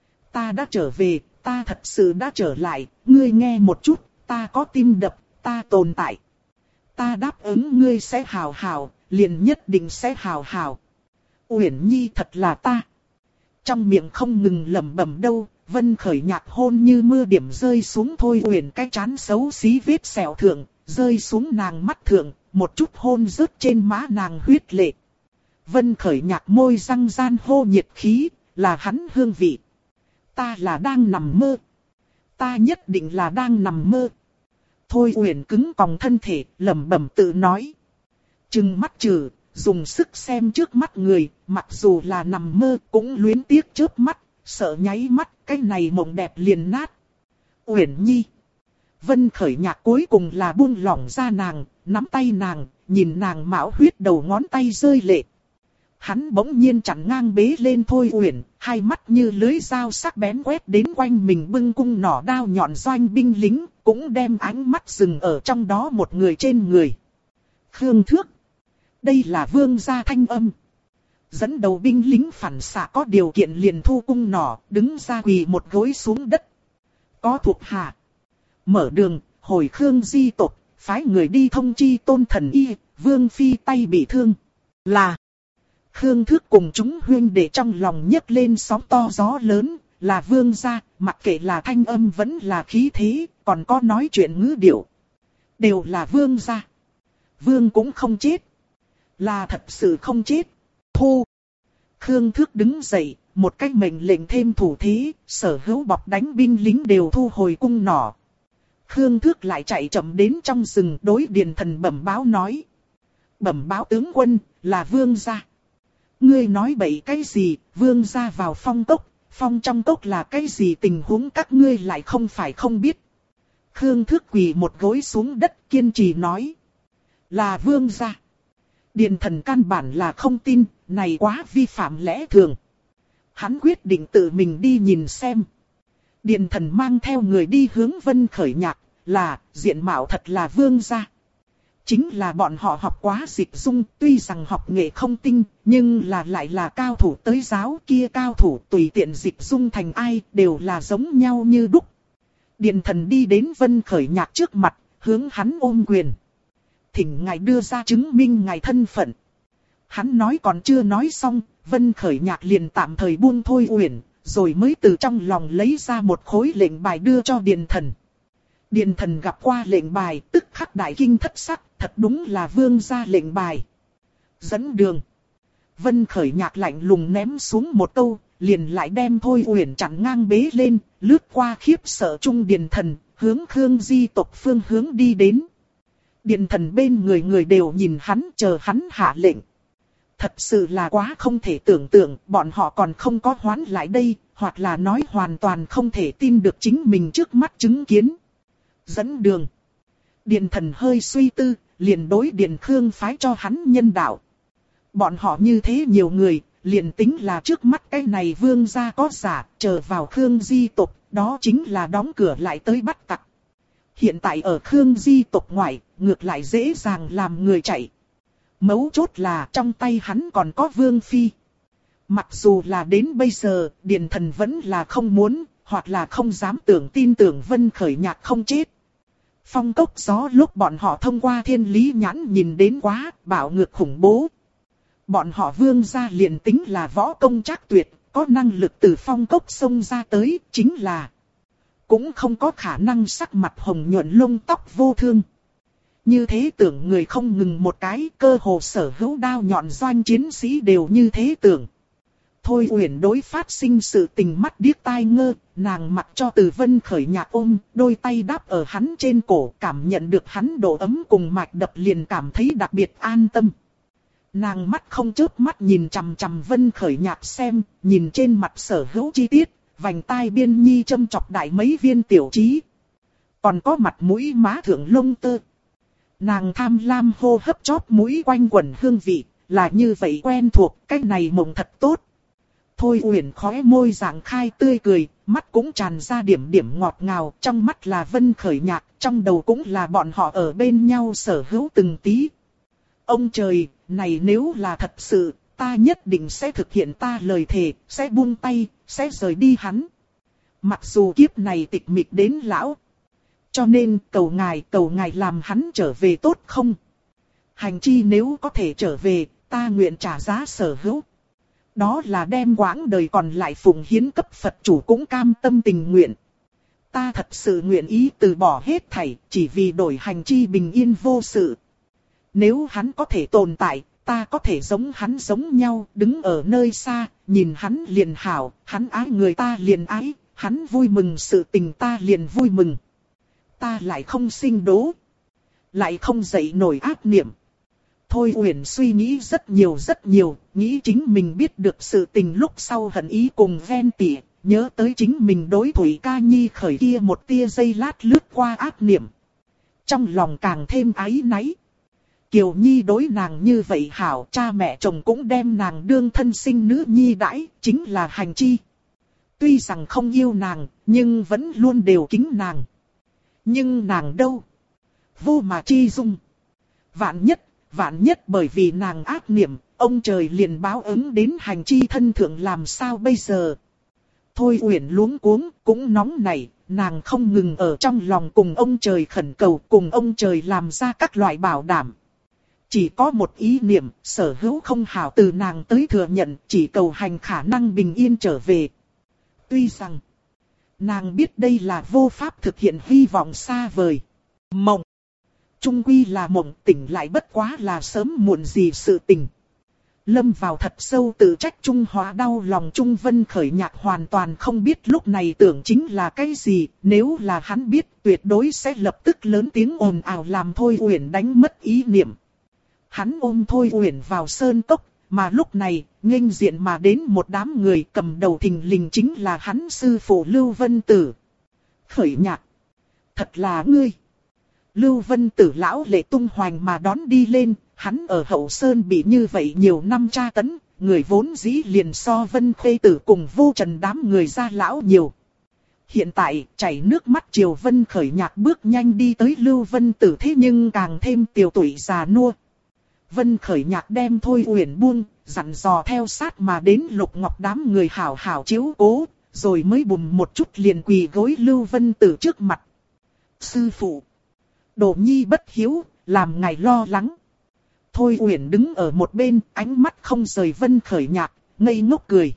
ta đã trở về, ta thật sự đã trở lại, ngươi nghe một chút, ta có tim đập, ta tồn tại. Ta đáp ứng ngươi sẽ hào hào, liền nhất định sẽ hào hào. Uyển Nhi thật là ta. Trong miệng không ngừng lẩm bẩm đâu, Vân Khởi Nhạc hôn như mưa điểm rơi xuống Thôi Uyển cái trán xấu xí vết sẹo thượng, rơi xuống nàng mắt thượng, một chút hôn rớt trên má nàng huyết lệ. Vân Khởi Nhạc môi răng gian hô nhiệt khí, là hắn hương vị. Ta là đang nằm mơ. Ta nhất định là đang nằm mơ. Thôi Uyển cứng còng thân thể, lẩm bẩm tự nói. Trừng mắt trừ, dùng sức xem trước mắt người, mặc dù là nằm mơ cũng luyến tiếc chớp mắt, sợ nháy mắt, cái này mộng đẹp liền nát. Uyển Nhi. Vân Khởi Nhạc cuối cùng là buông lỏng ra nàng, nắm tay nàng, nhìn nàng mạo huyết đầu ngón tay rơi lệ. Hắn bỗng nhiên chặn ngang bế lên Thôi Uyển, hai mắt như lưới dao sắc bén quét đến quanh mình bưng cung nỏ đao nhọn doanh binh lính, cũng đem ánh mắt dừng ở trong đó một người trên người. Khương Thước. Đây là vương gia thanh âm. Dẫn đầu binh lính phản xạ có điều kiện liền thu cung nỏ, đứng ra quỳ một gối xuống đất. Có thuộc hạ. Mở đường, hồi Khương Di tộc, phái người đi thông chi Tôn Thần Y, vương phi tay bị thương. Là. Khương Thước cùng chúng huynh đệ trong lòng nhấc lên sóng to gió lớn, là vương gia, mặc kệ là thanh âm vẫn là khí thế, còn có nói chuyện ngữ điệu. Đều là vương gia. Vương cũng không chết. Là thật sự không chết. Thu. Khương Thước đứng dậy, một cách mệnh lệnh thêm thủ thế, sở hữu bọc đánh binh lính đều thu hồi cung nỏ. Khương Thước lại chạy chậm đến trong rừng đối Điền Thần bẩm báo nói. Bẩm báo tướng quân, là vương gia. Ngươi nói bậy cái gì, vương gia vào phong cốc, phong trong cốc là cái gì tình huống các ngươi lại không phải không biết. Khương Thước quỳ một gối xuống đất kiên trì nói. Là vương gia. Điền Thần căn bản là không tin, này quá vi phạm lẽ thường. Hắn quyết định tự mình đi nhìn xem. Điền Thần mang theo người đi hướng Vân Khởi Nhạc, là diện mạo thật là vương gia. Chính là bọn họ học quá dịch dung, tuy rằng học nghệ không tinh, nhưng lại là cao thủ tới giáo kia cao thủ tùy tiện dịch dung thành ai đều là giống nhau như đúc. Điền Thần đi đến Vân Khởi Nhạc trước mặt, hướng hắn ôm quyền. Thỉnh ngài đưa ra chứng minh ngài thân phận. Hắn nói còn chưa nói xong, Vân Khởi Nhạc liền tạm thời buông Thôi Uyển, rồi mới từ trong lòng lấy ra một khối lệnh bài đưa cho Điền Thần. Điền Thần gặp qua lệnh bài, tức khắc đại kinh thất sắc, thật đúng là vương gia lệnh bài. Dẫn đường. Vân Khởi Nhạc lạnh lùng ném xuống một câu, liền lại đem Thôi Uyển chặn ngang bế lên, lướt qua khiếp sợ trung Điền Thần, hướng Khương Di tộc phương hướng đi đến. Điền Thần bên người người đều nhìn hắn chờ hắn hạ lệnh. Thật sự là quá không thể tưởng tượng, bọn họ còn không có hoán lại đây, hoặc là nói hoàn toàn không thể tin được chính mình trước mắt chứng kiến. Dẫn đường. Điền Thần hơi suy tư, liền đối Điền Khương phái cho hắn nhân đạo. Bọn họ như thế nhiều người, liền tính là trước mắt cái này vương gia có giả, chờ vào Khương Di tộc, đó chính là đóng cửa lại tới bắt tặc. Hiện tại ở Khương Di tộc ngoại, ngược lại dễ dàng làm người chạy. Mấu chốt là trong tay hắn còn có vương phi. Mặc dù là đến bây giờ, Điền Thần vẫn là không muốn, hoặc là không dám tin tưởng Vân Khởi Nhạc không chết. Phong cốc gió lúc bọn họ thông qua thiên lý nhãn nhìn đến quá, bạo ngược khủng bố. Bọn họ vương gia liền tính là võ công trác tuyệt, có năng lực từ phong cốc xông ra tới, chính là cũng không có khả năng sắc mặt hồng nhuận lông tóc vô thương. Như thế tưởng người không ngừng một cái, cơ hồ sở hữu đao nhọn doanh chiến sĩ đều như thế tưởng. Thôi Uyển đối phát sinh sự tình mắt điếc tai ngơ, nàng mặc cho Từ Vân Khởi Nhạc ôm, đôi tay đáp ở hắn trên cổ, cảm nhận được hắn độ ấm cùng mạch đập liền cảm thấy đặc biệt an tâm. Nàng mắt không chớp mắt nhìn chằm chằm Vân Khởi Nhạc xem, nhìn trên mặt sở hữu chi tiết, vành tai biên nhi châm chọc đại mấy viên tiểu trí. Còn có mặt mũi má thượng lông tơ. Nàng tham lam hô hấp chóp mũi quanh quẩn hương vị, là như vậy quen thuộc, cái này mộng thật tốt. Thôi Uyển khóe môi dạng khai tươi cười, mắt cũng tràn ra điểm điểm ngọt ngào, trong mắt là Vân Khởi Nhạc, trong đầu cũng là bọn họ ở bên nhau sở hữu từng tí. Ông trời, này nếu là thật sự, ta nhất định sẽ thực hiện ta lời thề, sẽ buông tay, sẽ rời đi hắn. Mặc dù kiếp này tịch mịch đến lão. Cho nên cầu ngài làm hắn trở về tốt không? Hành chi nếu có thể trở về, ta nguyện trả giá sở hữu. Đó là đem quãng đời còn lại phụng hiến cấp Phật chủ cũng cam tâm tình nguyện. Ta thật sự nguyện ý từ bỏ hết thảy, chỉ vì đổi hành chi bình yên vô sự. Nếu hắn có thể tồn tại, ta có thể giống hắn giống nhau, đứng ở nơi xa, nhìn hắn liền hảo, hắn ái người ta liền ái, hắn vui mừng sự tình ta liền vui mừng. Ta lại không sinh đố, lại không dậy nổi ác niệm. Thôi Uyển suy nghĩ rất nhiều, nghĩ chính mình biết được sự tình lúc sau hận ý cùng ven tỉ, nhớ tới chính mình đối Thủy Ca Nhi khởi kia một tia giây lát lướt qua ác niệm. Trong lòng càng thêm áy náy. Kiều Nhi đối nàng như vậy hảo, cha mẹ chồng cũng đem nàng đương thân sinh nữ nhi đãi, chính là hành chi. Tuy rằng không yêu nàng, nhưng vẫn luôn đều kính nàng. Nhưng nàng đâu? Vô mà chi dung. Vạn nhất bởi vì nàng ác niệm, ông trời liền báo ứng đến hành chi thân thượng làm sao bây giờ? Thôi Uyển luống cuống, cũng nóng nảy, nàng không ngừng ở trong lòng cùng ông trời khẩn cầu, cùng ông trời làm ra các loại bảo đảm. Chỉ có một ý niệm, sở hữu không hảo từ nàng tới thừa nhận, chỉ cầu hành khả năng bình yên trở về. Tuy rằng, nàng biết đây là vô pháp thực hiện hy vọng xa vời. Mộng. Trung quy là mộng, tỉnh lại bất quá là sớm muộn gì sự tình. Lâm vào thật sâu tự trách Trung Hóa đau lòng Trung Vân Khởi Nhạc hoàn toàn không biết lúc này tưởng chính là cái gì, nếu là hắn biết tuyệt đối sẽ lập tức lớn tiếng ồn ào làm Thôi Uyển đánh mất ý niệm. Hắn ôm Thôi Uyển vào sơn cốc, mà lúc này, nghênh diện mà đến một đám người cầm đầu thình lình chính là hắn sư phụ Lưu Vân Tử. Khởi Nhạc, thật là ngươi. Lưu Vân Tử lão lệ tung hoành mà đón đi lên, hắn ở hậu sơn bị như vậy nhiều năm tra tấn, người vốn dĩ liền so Vân Khê Tử cùng Vô Trần đám người ra lão nhiều. Hiện tại, chảy nước mắt Triều Vân Khởi Nhạc bước nhanh đi tới Lưu Vân Tử thế nhưng càng thêm tiều tụy già nua. Vân Khởi Nhạc đem Thôi Uyển buông, dặn dò theo sát mà đến Lục Ngọc đám người hảo hảo chiếu cố, rồi mới bùm một chút liền quỳ gối Lưu Vân Tử trước mặt. Sư phụ, Đồ Nhi bất hiếu, làm ngài lo lắng. Thôi Uyển đứng ở một bên, ánh mắt không rời Vân Khởi Nhạc, ngây ngốc cười.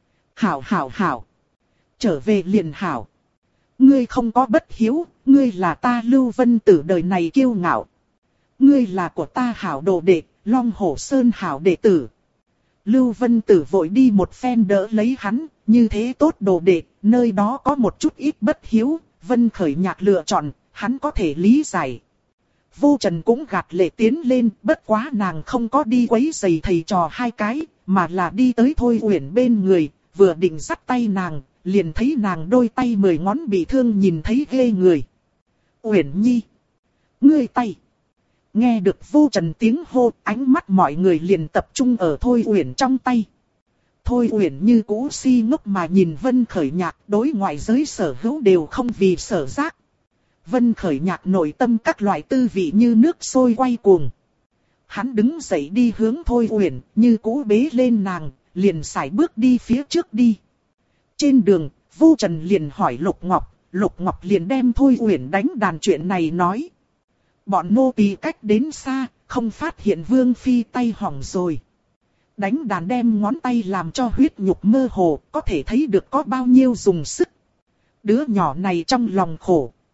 Hảo. Trở về liền hảo. Ngươi không có bất hiếu, ngươi là ta Lưu Vân Tử đời này kiêu ngạo. Ngươi là của ta hảo đồ đệ, Long Hổ Sơn hảo đệ tử. Lưu Vân Tử vội đi một phen đỡ lấy hắn, như thế tốt đồ đệ, nơi đó có một chút ít bất hiếu, Vân Khởi Nhạc lựa chọn, hắn có thể lý giải. Vô Trần cũng gạt lệ tiến lên, bất quá nàng không có đi quấy giày thầy trò hai cái, mà là đi tới Thôi Uyển bên người, vừa định dắt tay nàng, liền thấy nàng đôi tay 10 ngón bị thương nhìn thấy ghê người. Uyển Nhi, ngươi tay. Nghe được Vô Trần tiếng hô, ánh mắt mọi người liền tập trung ở Thôi Uyển trong tay. Thôi Uyển như cũ si ngốc mà nhìn Vân Khởi Nhạc, đối ngoại giới sở hữu đều không vì sở giác. Vân Khởi Nhạc nội tâm các loại tư vị như nước sôi quay cuồng. Hắn đứng dậy đi hướng Thôi Uyển, như cũ bế lên nàng, liền sải bước đi phía trước đi. Trên đường, Vô Trần liền hỏi Lục Ngọc liền đem Thôi Uyển đánh đàn chuyện này nói. Bọn nô tỳ cách đến xa, không phát hiện Vương Phi tay hỏng rồi. Đánh đàn đem ngón tay làm cho huyết nhục mơ hồ, có thể thấy được có bao nhiêu dùng sức. Đứa nhỏ này trong lòng khổ.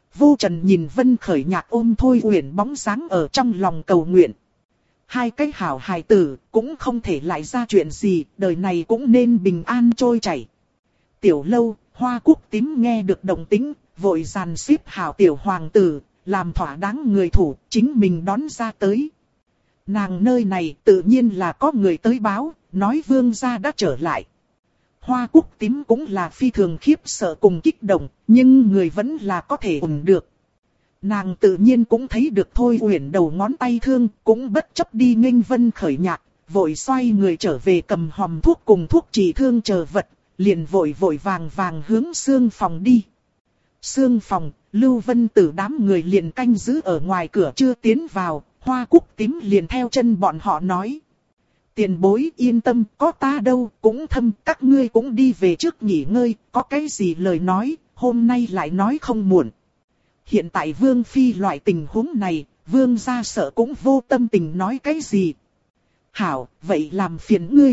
Vô Trần nhìn Vân Khởi Nhạc ôm Thôi Uyển bóng dáng ở trong lòng cầu nguyện. Hai cái hảo hài tử cũng không thể lại ra chuyện gì, đời này cũng nên bình an trôi chảy. Tiểu Lâu, Hoa Cúc Tím nghe được động tĩnh, vội dàn xếp hảo tiểu hoàng tử, làm thỏa đáng người thủ, chính mình đón ra tới. Nàng nơi này tự nhiên là có người tới báo, nói vương gia đã trở lại. Hoa Cúc Tím cũng là phi thường khiếp sợ cùng kích động, nhưng người vẫn là có thể ổn được. Nàng tự nhiên cũng thấy được Thôi Uyển đầu ngón tay thương, cũng bất chấp đi nghênh Vân Khởi Nhạc, vội xoay người trở về cầm hòm thuốc cùng thuốc trị thương chờ vật, liền vội vội vàng vàng hướng xương phòng đi. Xương phòng, Lưu Vân Tử đám người liền canh giữ ở ngoài cửa chưa tiến vào, Hoa Cúc Tím liền theo chân bọn họ nói. Tiền bối yên tâm, có ta đâu, cũng thâm, các ngươi cũng đi về trước nghỉ ngơi, có cái gì lời nói, hôm nay lại nói không muộn. Hiện tại Vương Phi loại tình huống này, Vương gia sợ cũng vô tâm tình nói cái gì. Hảo, vậy làm phiền ngươi.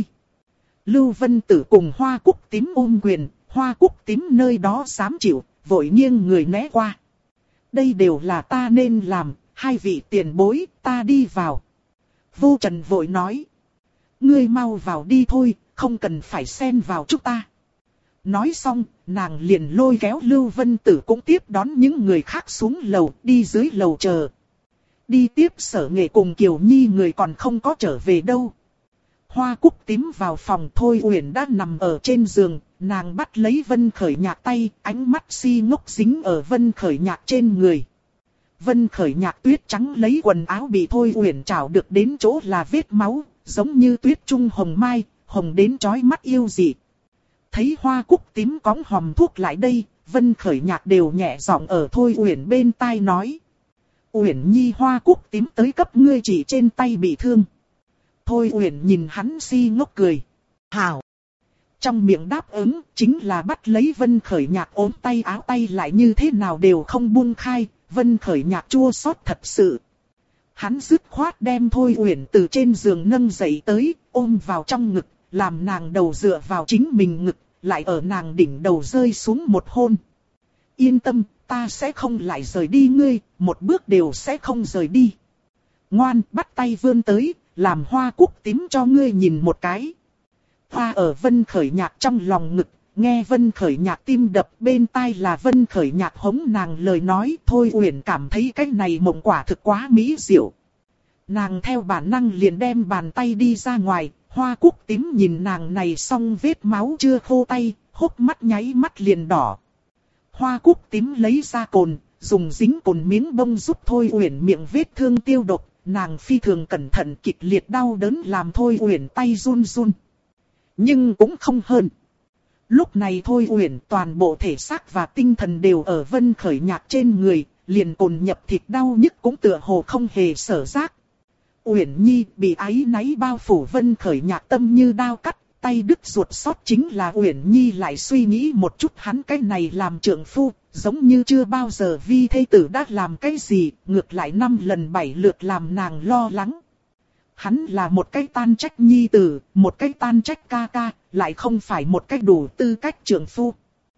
Lưu Vân Tử cùng Hoa Cúc Tím ôm quyền, Hoa Cúc Tím nơi đó dám chịu, vội nghiêng người né qua. Đây đều là ta nên làm, hai vị tiền bối, ta đi vào. Vô Trần vội nói. Ngươi mau vào đi thôi, không cần phải xen vào chúng ta. Nói xong, nàng liền lôi kéo Lưu Vân Tử cũng tiếp đón những người khác xuống lầu, đi dưới lầu chờ. Đi tiếp Sở Nghệ cùng Kiều Nhi người còn không có trở về đâu. Hoa Cúc Tím vào phòng, Thôi Uyển đã nằm ở trên giường, nàng bắt lấy Vân Khởi Nhạc tay, ánh mắt si ngốc dính ở Vân Khởi Nhạc trên người. Vân Khởi Nhạc tuyết trắng lấy quần áo bị Thôi Uyển trảo được đến chỗ là vết máu, giống như tuyết trung hồng mai, hồng đến chói mắt yêu dị. Thấy Hoa Cúc Tím cõng hòm thuốc lại đây, Vân Khởi Nhạc đều nhẹ giọng ở Thôi Uyển bên tai nói. Uyển Nhi, Hoa Cúc Tím tới cấp ngươi chỉ trên tay bị thương. Thôi Uyển nhìn hắn si ngốc cười. Hảo. Trong miệng đáp ứng, chính là bắt lấy Vân Khởi Nhạc ốm tay áo tay lại như thế nào đều không buông khai, Vân Khởi Nhạc chua xót thật sự. Hắn dứt khoát đem Thôi Uyển từ trên giường nâng dậy tới, ôm vào trong ngực, làm nàng đầu dựa vào chính mình ngực, lại ở nàng đỉnh đầu rơi xuống một hôn. Yên tâm, ta sẽ không lại rời đi ngươi, một bước đều sẽ không rời đi. Ngoan, bắt tay vươn tới, làm Hoa Cúc Tím cho ngươi nhìn một cái. Hoa ở Vân Khởi Nhạc trong lòng ngực, nghe Vân Khởi Nhạc tim đập bên tai là Vân Khởi Nhạc hống nàng lời nói. Thôi Uyển cảm thấy cái này mộng quả thực quá mỹ diệu. Nàng theo bản năng liền đem bàn tay đi ra ngoài, Hoa Cúc Tím nhìn nàng này xong vết máu chưa khô tay, hốc mắt nháy mắt liền đỏ. Hoa Cúc Tím lấy ra cồn, dùng dính cồn miếng bông giúp Thôi Uyển miệng vết thương tiêu độc, nàng phi thường cẩn thận kịch liệt đau đớn làm Thôi Uyển tay run run. Nhưng cũng không hơn. Lúc này Thôi Uyển toàn bộ thể xác và tinh thần đều ở Vân Khởi Nhạc trên người, liền cồn nhập thịt đau nhức cũng tựa hồ không hề sở giác. Uyển Nhi bị áy náy bao phủ, Vân Khởi Nhạc tâm như đao cắt, tay đứt ruột xót chính là Uyển Nhi lại suy nghĩ một chút hắn cái này làm trượng phu, giống như chưa bao giờ vi thê tử đã làm cái gì, ngược lại 5 lần 7 lượt làm nàng lo lắng. Hắn là một cái tan trách nhi tử, một cái tan trách ca ca, lại không phải một cái đủ tư cách trượng phu.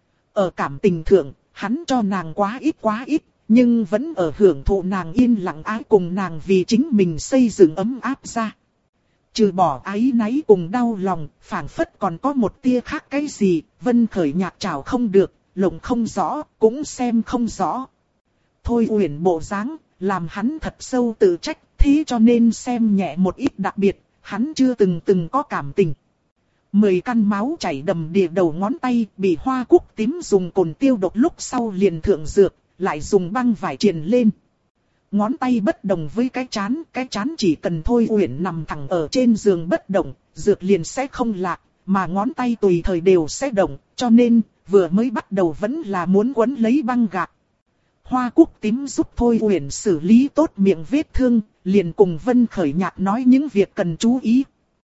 Ở cảm tình thượng, hắn cho nàng quá ít, nhưng vẫn ở hưởng thụ nàng yên lặng ái cùng nàng vì chính mình xây dựng ấm áp ra. Trừ bỏ áy náy cùng đau lòng, phảng phất còn có một tia khác cái gì, Vân Khởi Nhạc trảo không được, lộng không rõ, cũng xem không rõ. Thôi Uyển bộ dáng, làm hắn thật sâu tự trách, thế cho nên xem nhẹ một ít đặc biệt, hắn chưa từng có cảm tình. 10 căn máu chảy đầm đìa đầu ngón tay, bị Hoa Cúc Tím dùng cồn tiêu độc lúc sau liền thượng dược, lại dùng băng vải triền lên. Ngón tay bất đồng với cái chán chỉ cần Thôi Uyển nằm thẳng ở trên giường bất động, dược liền sẽ không lạc, mà ngón tay tùy thời đều sẽ động, cho nên vừa mới bắt đầu vẫn là muốn quấn lấy băng gạc. Hoa Cúc Tím giúp Thôi Uyển xử lý tốt miệng vết thương, liền cùng Vân Khởi Nhạc nói những việc cần chú ý.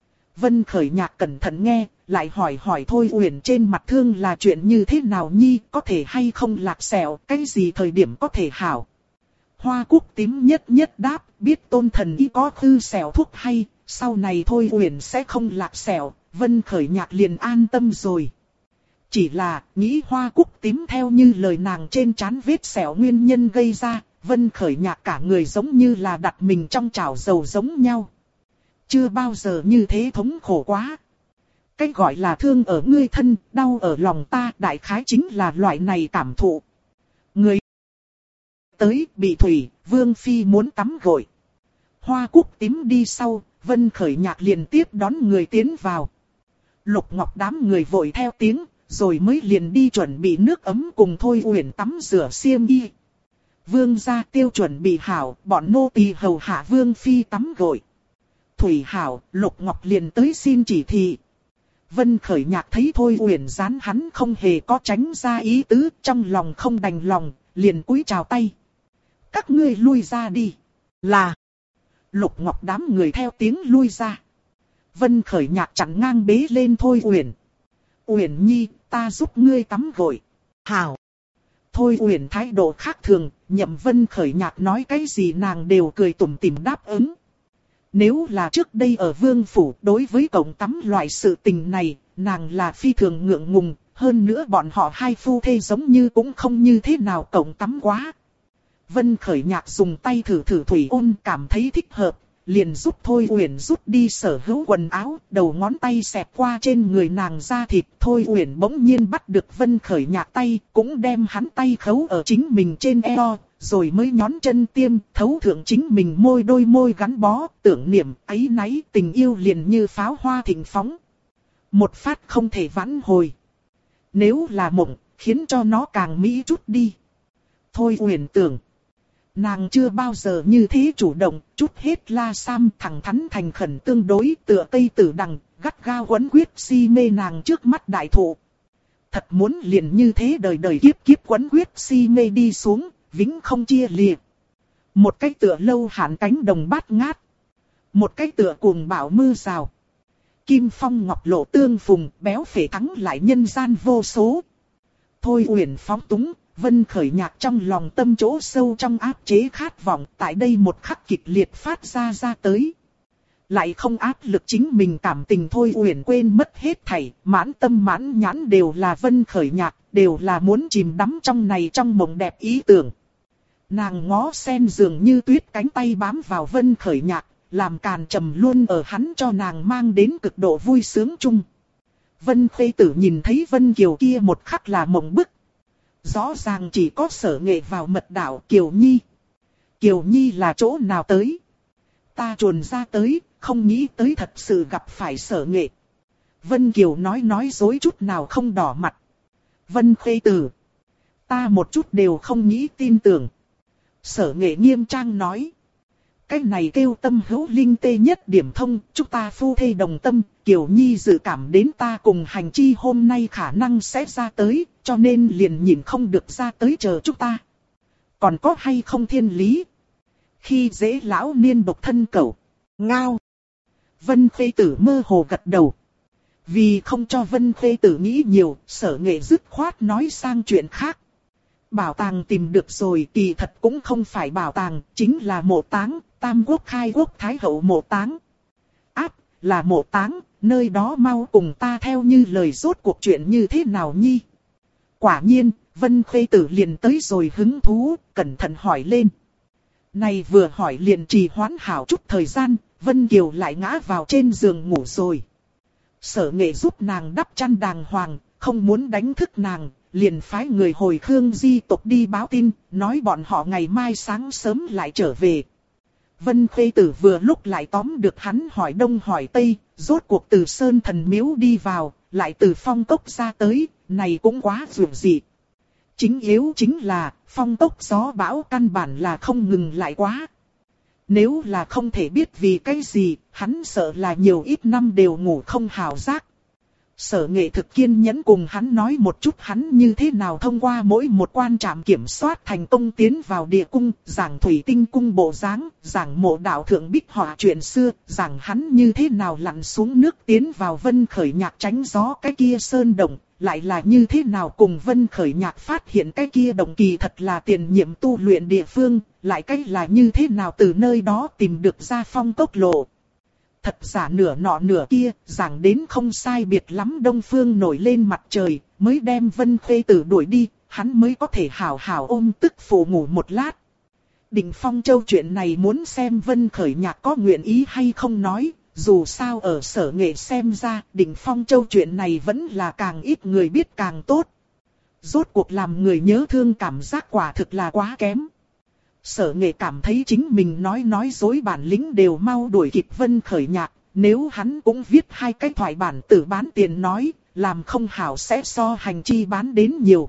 Vân Khởi Nhạc cẩn thận nghe, lại hỏi Thôi Uyển trên mặt thương là chuyện như thế nào nhi, có thể hay không lạc sẹo, cái gì thời điểm có thể hảo. Hoa Cúc Tím nhất đáp, biết Tôn thần y có khư sẹo thuốc hay, sau này Thôi Uyển sẽ không lạc sẹo, Vân Khởi Nhạc liền an tâm rồi. Chỉ là, nghĩ hoa cúc tím theo như lời nàng trên trán vết sẹo nguyên nhân gây ra, Vân Khởi Nhạc cả người giống như là đặt mình trong chảo dầu giống nhau. Chưa bao giờ như thế thống khổ quá. Cái gọi là thương ở ngươi thân, đau ở lòng ta, đại khái chính là loại này cảm thụ. Người tới bị thủy, Vương Phi muốn tắm gội. Hoa cúc tím đi sau, Vân Khởi Nhạc liền tiếp đón người tiến vào. Lục Ngọc đám người vội theo tiếng, rồi mới liền đi chuẩn bị nước ấm cùng Thôi Uyển tắm rửa xiêm y. Vương gia tiêu chuẩn bị hảo, bọn nô tỳ hầu hạ Vương Phi tắm gội. Thủy hảo, Lục Ngọc liền tới xin chỉ thị. Vân Khởi Nhạc thấy Thôi Uyển dán hắn không hề có tránh ra ý tứ, trong lòng không đành lòng, liền cúi chào tay. Các ngươi lui ra đi. Là. Lục Ngọc đám người theo tiếng lui ra. Vân Khởi Nhạc chặn ngang bế lên Thôi Uyển. Uyển nhi, ta giúp ngươi tắm gội. Hảo. Thôi Uyển thái độ khác thường, nhậm Vân Khởi Nhạc nói cái gì nàng đều cười tủm tỉm đáp ứng. Nếu là trước đây ở Vương Phủ đối với cổng tắm loại sự tình này, nàng là phi thường ngượng ngùng, hơn nữa bọn họ hai phu thê giống như cũng không như thế nào cổng tắm quá. Vân Khởi Nhạc dùng tay thử thủy ôn cảm thấy thích hợp, liền giúp Thôi Uyển rút đi sở hữu quần áo, đầu ngón tay xẹt qua trên người nàng da thịt. Thôi Uyển bỗng nhiên bắt được Vân Khởi Nhạc tay, cũng đem hắn tay khấu ở chính mình trên eo, rồi mới nhón chân tiêm, thấu thượng chính mình đôi môi gắn bó, tưởng niệm, áy náy, tình yêu liền như pháo hoa thịnh phóng. Một phát không thể vãn hồi. Nếu là mộng, khiến cho nó càng mỹ chút đi. Thôi Uyển tưởng. Nàng chưa bao giờ như thế chủ động, chút hết la sam thẳng thắn thành khẩn tương đối tựa cây tử đằng, gắt gao quấn quyết si mê nàng trước mắt đại thụ. Thật muốn liền như thế đời đời kiếp kiếp quấn quyết si mê đi xuống, vĩnh không chia lìa. Một cái tựa lâu hạn cánh đồng bát ngát. Một cái tựa cuồng bão mưa rào. Kim phong ngọc lộ tương phùng, béo phệ thắng lại nhân gian vô số. Thôi Uyển phóng túng. Vân Khởi Nhạc trong lòng tâm chỗ sâu trong áp chế khát vọng tại đây một khắc kịch liệt phát ra tới. Lại không áp lực chính mình cảm tình Thôi Uyển quên mất hết thảy, mãn tâm mãn nhãn đều là Vân Khởi Nhạc, đều là muốn chìm đắm trong này trong mộng đẹp ý tưởng. Nàng ngó sen dường như tuyết cánh tay bám vào Vân Khởi Nhạc, làm càn trầm luôn ở hắn cho nàng mang đến cực độ vui sướng chung. Vân Khê Tử nhìn thấy Vân Kiều kia một khắc là mộng bức. Rõ ràng chỉ có Sở Nghệ vào mật đạo Kiều Nhi. Kiều Nhi là chỗ nào tới? Ta chuồn ra tới, không nghĩ tới thật sự gặp phải Sở Nghệ. Vân Kiều nói dối chút nào không đỏ mặt. Vân Khê Tử. Ta một chút đều không nghĩ tin tưởng. Sở Nghệ nghiêm trang nói. Cái này kêu tâm hữu linh tê nhất điểm thông, chúng ta phu thê đồng tâm, Kiều Nhi dự cảm đến ta cùng hành chi hôm nay khả năng sẽ ra tới, cho nên liền nhìn không được ra tới chờ chúng ta. Còn có hay không thiên lý? Khi dễ lão niên độc thân cẩu, ngao. Vân Khê Tử mơ hồ gật đầu. Vì không cho Vân Khê Tử nghĩ nhiều, Sở Nghệ dứt khoát nói sang chuyện khác. Bảo tàng tìm được rồi, kỳ thật cũng không phải bảo tàng, chính là mộ táng, Tam Quốc Khai Quốc Thái Hậu mộ táng. Áp, là mộ táng, nơi đó mau cùng ta theo như lời rốt cuộc chuyện như thế nào nhi. Quả nhiên, Vân Khê Tử liền tới rồi hứng thú, cẩn thận hỏi lên. Này vừa hỏi liền trì hoãn hảo chút thời gian, Vân Kiều lại ngã vào trên giường ngủ rồi. Sở Nghệ giúp nàng đắp chăn đàng hoàng, không muốn đánh thức nàng, liền phái người hồi Khương Di tộc đi báo tin, nói bọn họ ngày mai sáng sớm lại trở về. Vân Khê Tử vừa lúc lại tóm được hắn hỏi đông hỏi tây, rốt cuộc từ Sơn Thần Miếu đi vào, lại từ Phong Cốc ra tới, này cũng quá dường dị. Chính yếu chính là, Phong Cốc gió bão căn bản là không ngừng lại quá. Nếu là không thể biết vì cái gì, hắn sợ là nhiều ít năm đều ngủ không hào giác. Sở Nghệ thực kiên nhẫn cùng hắn nói một chút hắn như thế nào thông qua mỗi một quan trạm kiểm soát thành công tiến vào địa cung, giảng thủy tinh cung bộ dáng, giảng mộ đạo thượng bích họa chuyện xưa, giảng hắn như thế nào lặn xuống nước tiến vào Vân Khởi Nhạc tránh gió cái kia sơn động, lại là như thế nào cùng Vân Khởi Nhạc phát hiện cái kia động kỳ thật là tiền nhiệm tu luyện địa phương, lại cái là như thế nào từ nơi đó tìm được ra Phong Cốc lộ. Thật giả nửa nọ nửa kia, giảng đến không sai biệt lắm đông phương nổi lên mặt trời, mới đem Vân Khê Tử đuổi đi, hắn mới có thể hảo hảo ôm tức phụ ngủ một lát. Định Phong Châu chuyện này muốn xem Vân Khởi Nhạc có nguyện ý hay không nói, dù sao ở Sở Nghệ xem ra, Định Phong Châu chuyện này vẫn là càng ít người biết càng tốt. Rốt cuộc làm người nhớ thương cảm giác quả thực là quá kém. Sở Nghệ cảm thấy chính mình nói dối bản lĩnh đều mau đuổi kịp Vân Khởi Nhạc, nếu hắn cũng viết 2 cái thoại bản tử bán tiền nói, làm không hảo sẽ so hành chi bán đến nhiều.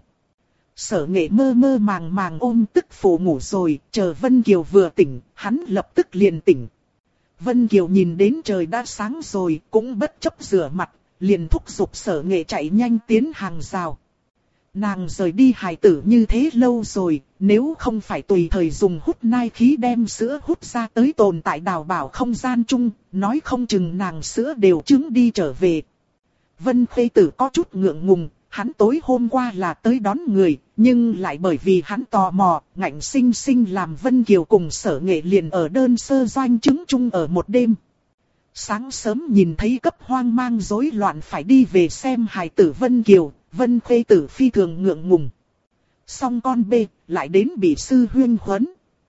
Sở Nghệ mơ mơ màng màng ôm tức phụ ngủ rồi, chờ Vân Kiều vừa tỉnh, hắn lập tức liền tỉnh. Vân Kiều nhìn đến trời đã sáng rồi, cũng bất chấp rửa mặt, liền thúc giục Sở Nghệ chạy nhanh tiến hàng rào. Nàng rời đi hài tử như thế lâu rồi, nếu không phải tùy thời dùng hút nai khí đem sữa hút ra tới tồn tại đào bảo không gian chung, nói không chừng nàng sữa đều trứng đi trở về. Vân Khê Tử có chút ngượng ngùng, hắn tối hôm qua là tới đón người, nhưng lại bởi vì hắn tò mò, ngạnh sinh sinh làm Vân Kiều cùng Sở Nghệ liền ở đơn sơ doanh trứng chung ở một đêm. Sáng sớm nhìn thấy cấp hoang mang rối loạn phải đi về xem hài tử Vân Kiều, Vân Khê Tử phi thường ngượng ngùng. Xong con bê, lại đến bị sư huyên huấn.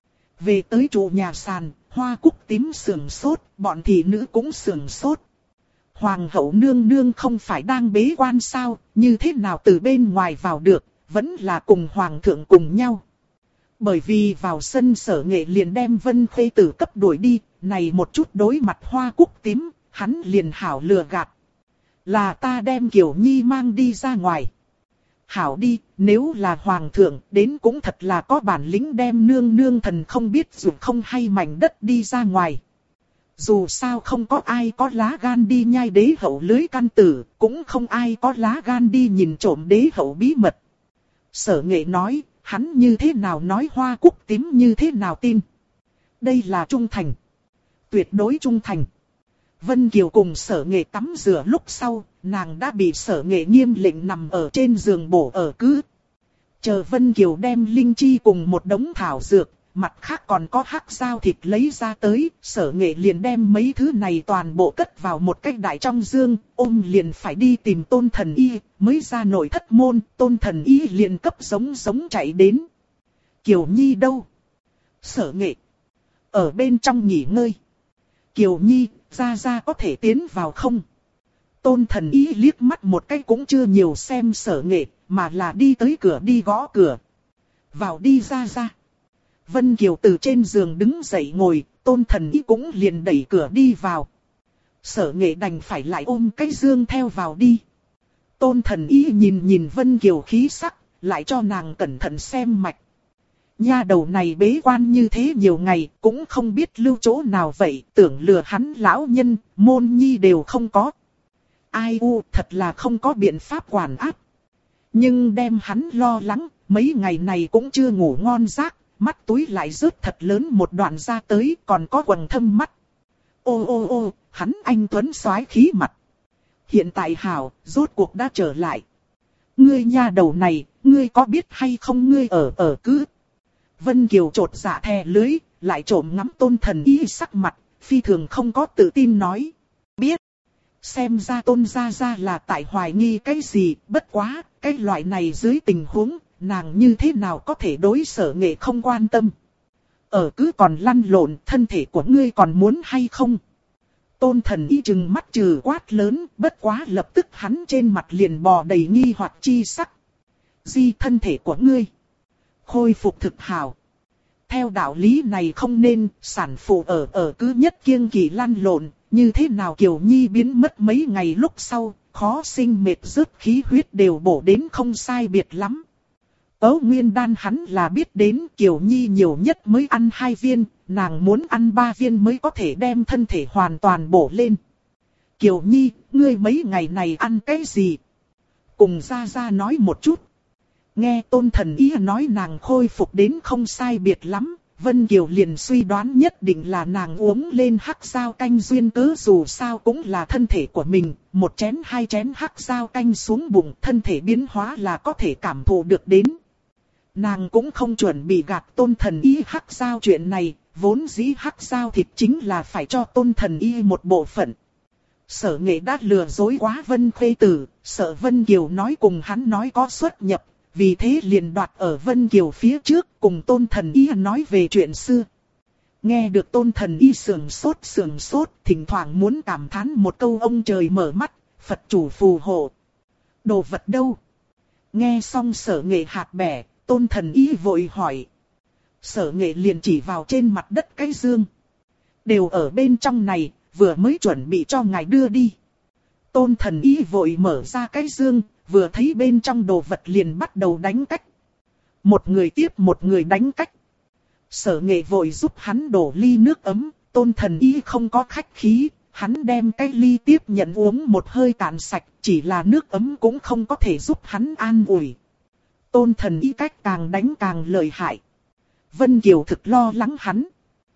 Về tới trụ nhà sàn, Hoa Cúc Tím sườn sốt, bọn thị nữ cũng sườn sốt. Hoàng hậu nương nương không phải đang bế quan sao, như thế nào từ bên ngoài vào được, vẫn là cùng hoàng thượng cùng nhau. Bởi vì vào sân Sở Nghệ liền đem Vân Khê Tử cấp đuổi đi, này một chút đối mặt Hoa Cúc Tím, hắn liền hảo lừa gạt. Là ta đem Kiều Nhi mang đi ra ngoài. Hảo đi, nếu là hoàng thượng, đến cũng thật là có bản lĩnh đem nương nương thần không biết dù không hay mảnh đất đi ra ngoài. Dù sao không có ai có lá gan đi nhai đế hậu lưới căn tử, cũng không ai có lá gan đi nhìn trộm đế hậu bí mật. Sở Nghệ nói, hắn như thế nào nói Hoa Cúc Tím như thế nào tin. Đây là trung thành. Tuyệt đối trung thành. Vân Kiều cùng Sở Nghệ tắm rửa lúc sau, nàng đã bị Sở Nghệ nghiêm lệnh nằm ở trên giường bổ ở cứ. Chờ Vân Kiều đem linh chi cùng một đống thảo dược, mặt khác còn có hắc dao thịt lấy ra tới, Sở Nghệ liền đem mấy thứ này toàn bộ cất vào một cái đại trong dương, ôm liền phải đi tìm Tôn Thần Y, mới ra nội thất môn, Tôn Thần Y liền cấp giống chạy đến. Kiều Nhi đâu? Sở Nghệ ở bên trong nghỉ ngơi. Kiều Nhi, ra có thể tiến vào không? Tôn Thần Y liếc mắt một cái cũng chưa nhiều xem Sở Nghệ, mà là đi tới cửa đi gõ cửa. Vào đi ra. Vân Kiều từ trên giường đứng dậy ngồi, Tôn Thần Y cũng liền đẩy cửa đi vào. Sở Nghệ đành phải lại ôm cái dương theo vào đi. Tôn Thần Y nhìn Vân Kiều khí sắc, lại cho nàng cẩn thận xem mạch. Nha đầu này bế quan như thế nhiều ngày, cũng không biết lưu chỗ nào vậy, tưởng lừa hắn lão nhân, môn nhi đều không có. Ai thật là không có biện pháp quản áp. Nhưng đem hắn lo lắng, mấy ngày này cũng chưa ngủ ngon giấc, mắt túi lại rớt thật lớn một đoạn ra tới, còn có quầng thâm mắt. Ô, hắn anh tuấn soái khí mặt. Hiện tại hảo, rốt cuộc đã trở lại. Ngươi nha đầu này, ngươi có biết hay không ngươi ở cứ. Vân Kiều trột dạ thè lưới, lại trộm ngắm Tôn Thần Y sắc mặt, phi thường không có tự tin nói. Biết. Xem ra Tôn gia là tại hoài nghi cái gì, bất quá, cái loại này dưới tình huống, nàng như thế nào có thể đối Sở Nghệ không quan tâm. Ở cứ còn lăn lộn, thân thể của ngươi còn muốn hay không? Tôn Thần Y trừng mắt trừ quát lớn, bất quá lập tức hắn trên mặt liền bò đầy nghi hoặc chi sắc. Di thân thể của ngươi khôi phục thực hảo. Theo đạo lý này không nên, sản phụ ở cứ nhất kiêng kỳ lăn lộn, như thế nào Kiều Nhi biến mất mấy ngày lúc sau, khó sinh mệt rớt khí huyết đều bổ đến không sai biệt lắm. Ấu Nguyên Đan hắn là biết đến Kiều Nhi nhiều nhất mới ăn 2 viên, nàng muốn ăn 3 viên mới có thể đem thân thể hoàn toàn bổ lên. Kiều Nhi, ngươi mấy ngày này ăn cái gì? Cùng ra nói một chút. Nghe Tôn Thần Y nói nàng khôi phục đến không sai biệt lắm, Vân Kiều liền suy đoán nhất định là nàng uống lên hắc dao canh duyên cớ, dù sao cũng là thân thể của mình, 1 chén 2 chén hắc dao canh xuống bụng, thân thể biến hóa là có thể cảm thụ được đến. Nàng cũng không chuẩn bị gạt Tôn Thần Y hắc dao chuyện này, vốn dĩ hắc dao thịt chính là phải cho Tôn Thần Y một bộ phận. Sở Nghệ đã lừa dối quá Vân Khê Tử, Sợ Vân Kiều nói cùng hắn nói có xuất nhập, vì thế liền đoạt ở Vân Kiều phía trước cùng Tôn Thần Y nói về chuyện xưa. Nghe được Tôn Thần Y sườn sốt, thỉnh thoảng muốn cảm thán một câu ông trời mở mắt, Phật chủ phù hộ. Đồ vật đâu? Nghe xong Sở Nghệ hạt bẻ, Tôn Thần Y vội hỏi. Sở Nghệ liền chỉ vào trên mặt đất cái dương. Đều ở bên trong này, vừa mới chuẩn bị cho ngài đưa đi. Tôn Thần Y vội mở ra cái dương, vừa thấy bên trong đồ vật liền bắt đầu đánh cách. Một người tiếp một người đánh cách. Sở Nghệ vội giúp hắn đổ ly nước ấm, Tôn Thần Y không có khách khí, hắn đem cái ly tiếp nhận uống một hơi cạn sạch, chỉ là nước ấm cũng không có thể giúp hắn an ủi. Tôn Thần Y cách càng đánh càng lợi hại. Vân Kiều thực lo lắng hắn.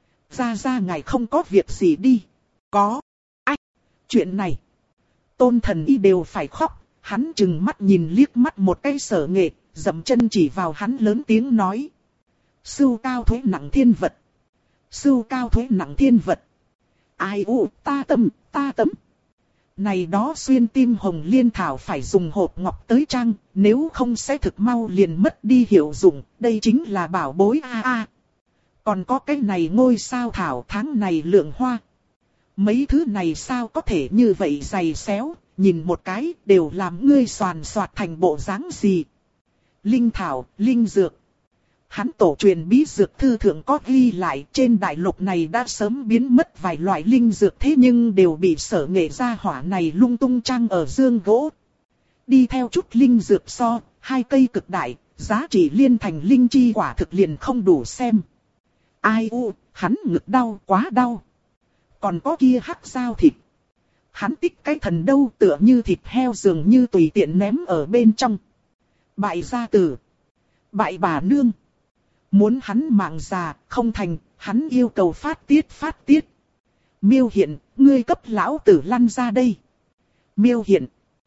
Ra ngài không có việc gì đi. Có. Chuyện này. Tôn Thần Y đều phải khóc, hắn chừng mắt nhìn liếc mắt một cái Sở Nghệ, dậm chân chỉ vào hắn lớn tiếng nói. Sưu cao thuế nặng thiên vật. Sưu cao thuế nặng thiên vật. Ai u ta tâm. Này đó xuyên tim hồng liên thảo phải dùng hộp ngọc tới trang, nếu không sẽ thực mau liền mất đi hiệu dụng, đây chính là bảo bối a. Còn có cái này ngôi sao thảo tháng này lượng hoa. Mấy thứ này sao có thể như vậy dày xéo, nhìn một cái đều làm ngươi soàn soạt thành bộ dáng gì. Linh thảo, linh dược. Hắn tổ truyền bí dược thư thượng có ghi lại trên đại lục này đã sớm biến mất vài loại linh dược thế nhưng đều bị Sở Nghệ gia hỏa này lung tung trang ở dương gỗ. Đi theo chút linh dược so, hai cây cực đại, giá trị liên thành linh chi quả thực liền không đủ xem. Ai u, hắn ngực đau, quá đau. Còn có kia hắc dao thịt. Hắn tích cái thần đâu tựa như thịt heo dường như tùy tiện ném ở bên trong. Bại gia tử. Bại bà nương. Muốn hắn mạng già, không thành, hắn yêu cầu phát tiết. Miêu Hiện, ngươi cấp lão tử lăn ra đây. Miêu Hiện.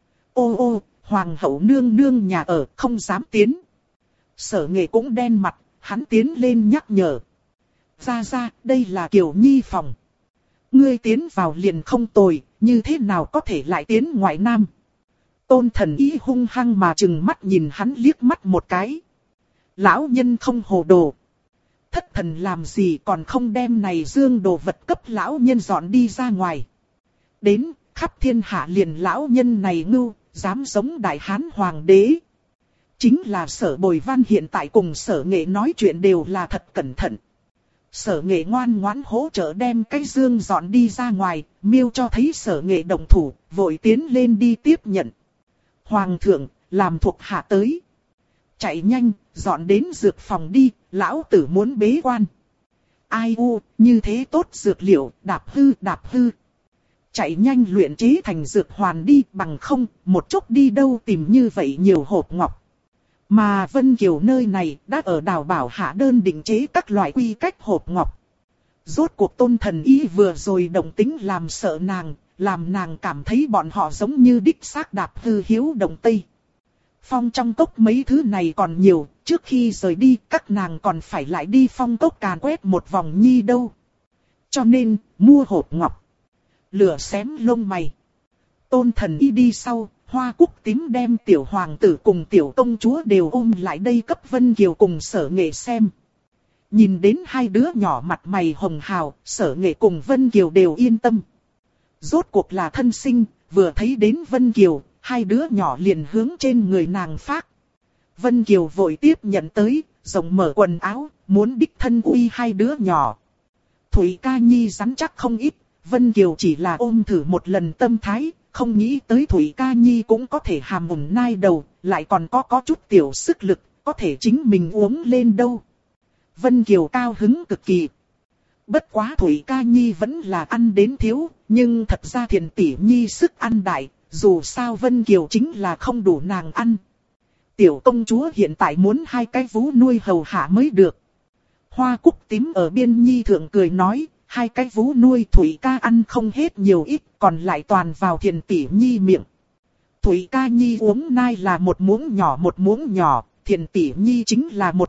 Ô, hoàng hậu nương nương nhà ở, không dám tiến. Sở Nghệ cũng đen mặt, hắn tiến lên nhắc nhở. Ra, đây là Kiều Nhi phòng. Ngươi tiến vào liền không tồi, như thế nào có thể lại tiến ngoại nam. Tôn Thần Y hung hăng mà trừng mắt nhìn hắn liếc mắt một cái. Lão nhân không hồ đồ. Thất thần làm gì còn không đem này dương đồ vật cấp lão nhân dọn đi ra ngoài. Đến, khắp thiên hạ liền lão nhân này ngưu, dám giống đại hán hoàng đế. Chính là Sở Bồi Văn hiện tại cùng Sở Nghệ nói chuyện đều là thật cẩn thận. Sở Nghệ ngoan ngoãn hỗ trợ đem cái dương dọn đi ra ngoài, miêu cho thấy Sở Nghệ động thủ, vội tiến lên đi tiếp nhận. Hoàng thượng, làm thuộc hạ tới. Chạy nhanh, dọn đến dược phòng đi, lão tử muốn bế quan. Ai u, như thế tốt dược liệu, đạp hư. Chạy nhanh luyện chế thành dược hoàn đi, bằng không, một chút đi đâu tìm như vậy nhiều hộp ngọc. Mà Vân Kiều nơi này đã ở Đào Bảo hạ đơn định chế các loại quy cách hộp ngọc. Rốt cuộc Tôn Thần Y vừa rồi động tính làm sợ nàng, làm nàng cảm thấy bọn họ giống như đích xác đạp hư hiếu động tây. Phong trong cốc mấy thứ này còn nhiều, trước khi rời đi các nàng còn phải lại đi phong cốc càn quét một vòng nhi đâu. Cho nên, mua hộp ngọc. Lửa xém lông mày. Tôn Thần Y đi sau, Hoa Cúc Tím đem tiểu hoàng tử cùng tiểu công chúa đều ôm lại đây cấp Vân Kiều cùng Sở Nghệ xem. Nhìn đến hai đứa nhỏ mặt mày hồng hào, Sở Nghệ cùng Vân Kiều đều yên tâm. Rốt cuộc là thân sinh, vừa thấy đến Vân Kiều, hai đứa nhỏ liền hướng trên người nàng phác. Vân Kiều vội tiếp nhận tới, rộng mở quần áo, muốn đích thân uy hai đứa nhỏ. Thủy Ca Nhi rắn chắc không ít, Vân Kiều chỉ là ôm thử một lần tâm thái, không nghĩ tới Thủy Ca Nhi cũng có thể hàm ủng nai đầu, lại còn có chút tiểu sức lực, có thể chính mình uống lên đâu. Vân Kiều cao hứng cực kỳ. Bất quá Thủy Ca Nhi vẫn là ăn đến thiếu, nhưng thật ra Thiền tỷ Nhi sức ăn đại, dù sao Vân Kiều chính là không đủ nàng ăn. Tiểu công chúa hiện tại muốn hai cái vú nuôi hầu hạ mới được. Hoa Cúc Tím ở biên nhi thượng cười nói, hai cái vú nuôi Thủy Ca ăn không hết nhiều ít, còn lại toàn vào Thiền tỷ Nhi miệng. Thủy Ca Nhi uống nai là một muỗng nhỏ, Thiền tỷ Nhi chính là một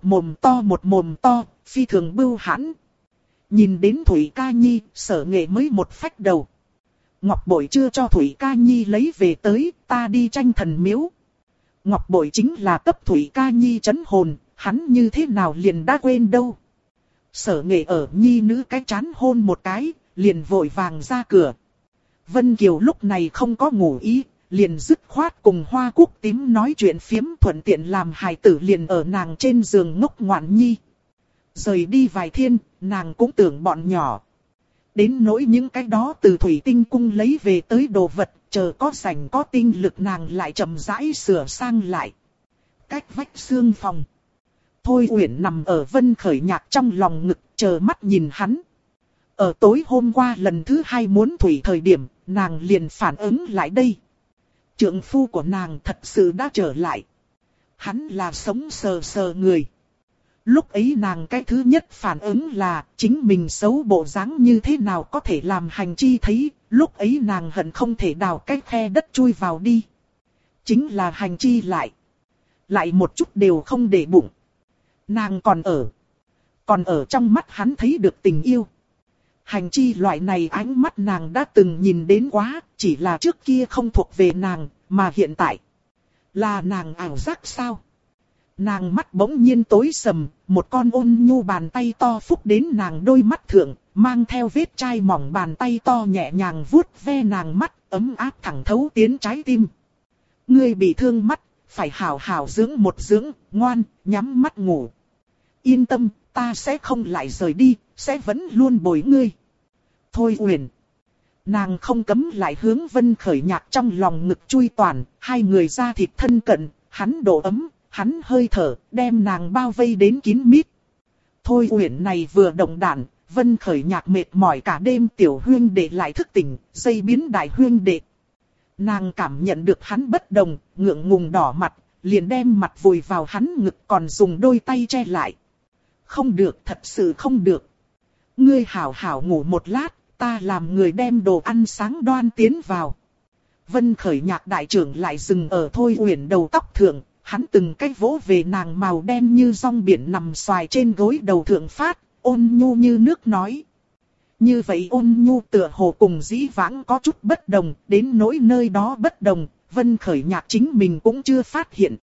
mồm to, phi thường bưu hãn. Nhìn đến Thủy Ca Nhi, Sở Nghệ mới một phách đầu. ngọc bội chưa cho Thủy Ca Nhi lấy về tới, ta đi tranh thần miếu. Ngọc bội chính là cấp Thủy Ca Nhi trấn hồn, hắn như thế nào liền đã quên đâu. Sở Nghệ ở nhi nữ cái trán hôn một cái, liền vội vàng ra cửa. Vân Kiều lúc này không có ngủ ý, liền dứt khoát cùng Hoa Cúc Tím nói chuyện phiếm, thuận tiện làm hài tử liền ở nàng trên giường ngốc ngoạn nhi. Rời đi vài thiên, nàng cũng tưởng bọn nhỏ. Đến nỗi những cái đó từ Thủy Tinh Cung lấy về tới đồ vật, chờ có rảnh có tinh lực nàng lại chậm rãi sửa sang lại. Cách vách xương phòng. Thôi Uyển nằm ở Vân Khởi Nhạc trong lòng ngực, chờ mắt nhìn hắn. Ở tối hôm qua lần thứ 2 muốn thủy thời điểm, nàng liền phản ứng lại đây. Trượng phu của nàng thật sự đã trở lại. Hắn là sống sờ sờ người. Lúc ấy nàng cái thứ nhất phản ứng là chính mình xấu bộ dáng như thế nào có thể làm hành chi thấy. Lúc ấy nàng hận không thể đào cái khe đất chui vào đi. Chính là hành chi lại một chút đều không để bụng. Nàng còn ở trong mắt hắn thấy được tình yêu. Hành chi loại này ánh mắt nàng đã từng nhìn đến quá, chỉ là trước kia không thuộc về nàng, mà hiện tại là nàng ảo giác sao? Nàng mắt bỗng nhiên tối sầm, một con ôn nhu bàn tay to phúc đến nàng đôi mắt thượng, mang theo vết chai mỏng bàn tay to nhẹ nhàng vuốt ve nàng mắt, ấm áp thẳng thấu tiến trái tim. Ngươi bị thương mắt, phải hảo hảo dưỡng một dưỡng, ngoan, nhắm mắt ngủ. Yên tâm, ta sẽ không lại rời đi, sẽ vẫn luôn bồi ngươi. Thôi Uyển. Nàng không cấm lại hướng Vân Khởi Nhạc trong lòng ngực chui toàn, hai người da thịt thân cận, hắn độ ấm, hắn hơi thở, đem nàng bao vây đến kín mít. Thôi Uyển này vừa động đạn, Vân Khởi Nhạc mệt mỏi cả đêm, tiểu huyên đệ lại thức tỉnh, dây biến đại huyên đệ. Nàng cảm nhận được hắn bất đồng, ngượng ngùng đỏ mặt, liền đem mặt vùi vào hắn ngực, còn dùng đôi tay che lại. Không được, thật sự không được. Ngươi hảo hảo ngủ một lát, ta làm người đem đồ ăn sáng đoan tiến vào. Vân Khởi Nhạc đại trưởng lại dừng ở Thôi Uyển đầu tóc thượng, hắn từng cách vỗ về nàng màu đen như rong biển nằm xoài trên gối đầu thượng phát, ôn nhu như nước nói. Như vậy ôn nhu tựa hồ cùng dĩ vãng có chút bất đồng, đến nỗi nơi đó bất đồng, Vân Khởi Nhạc chính mình cũng chưa phát hiện.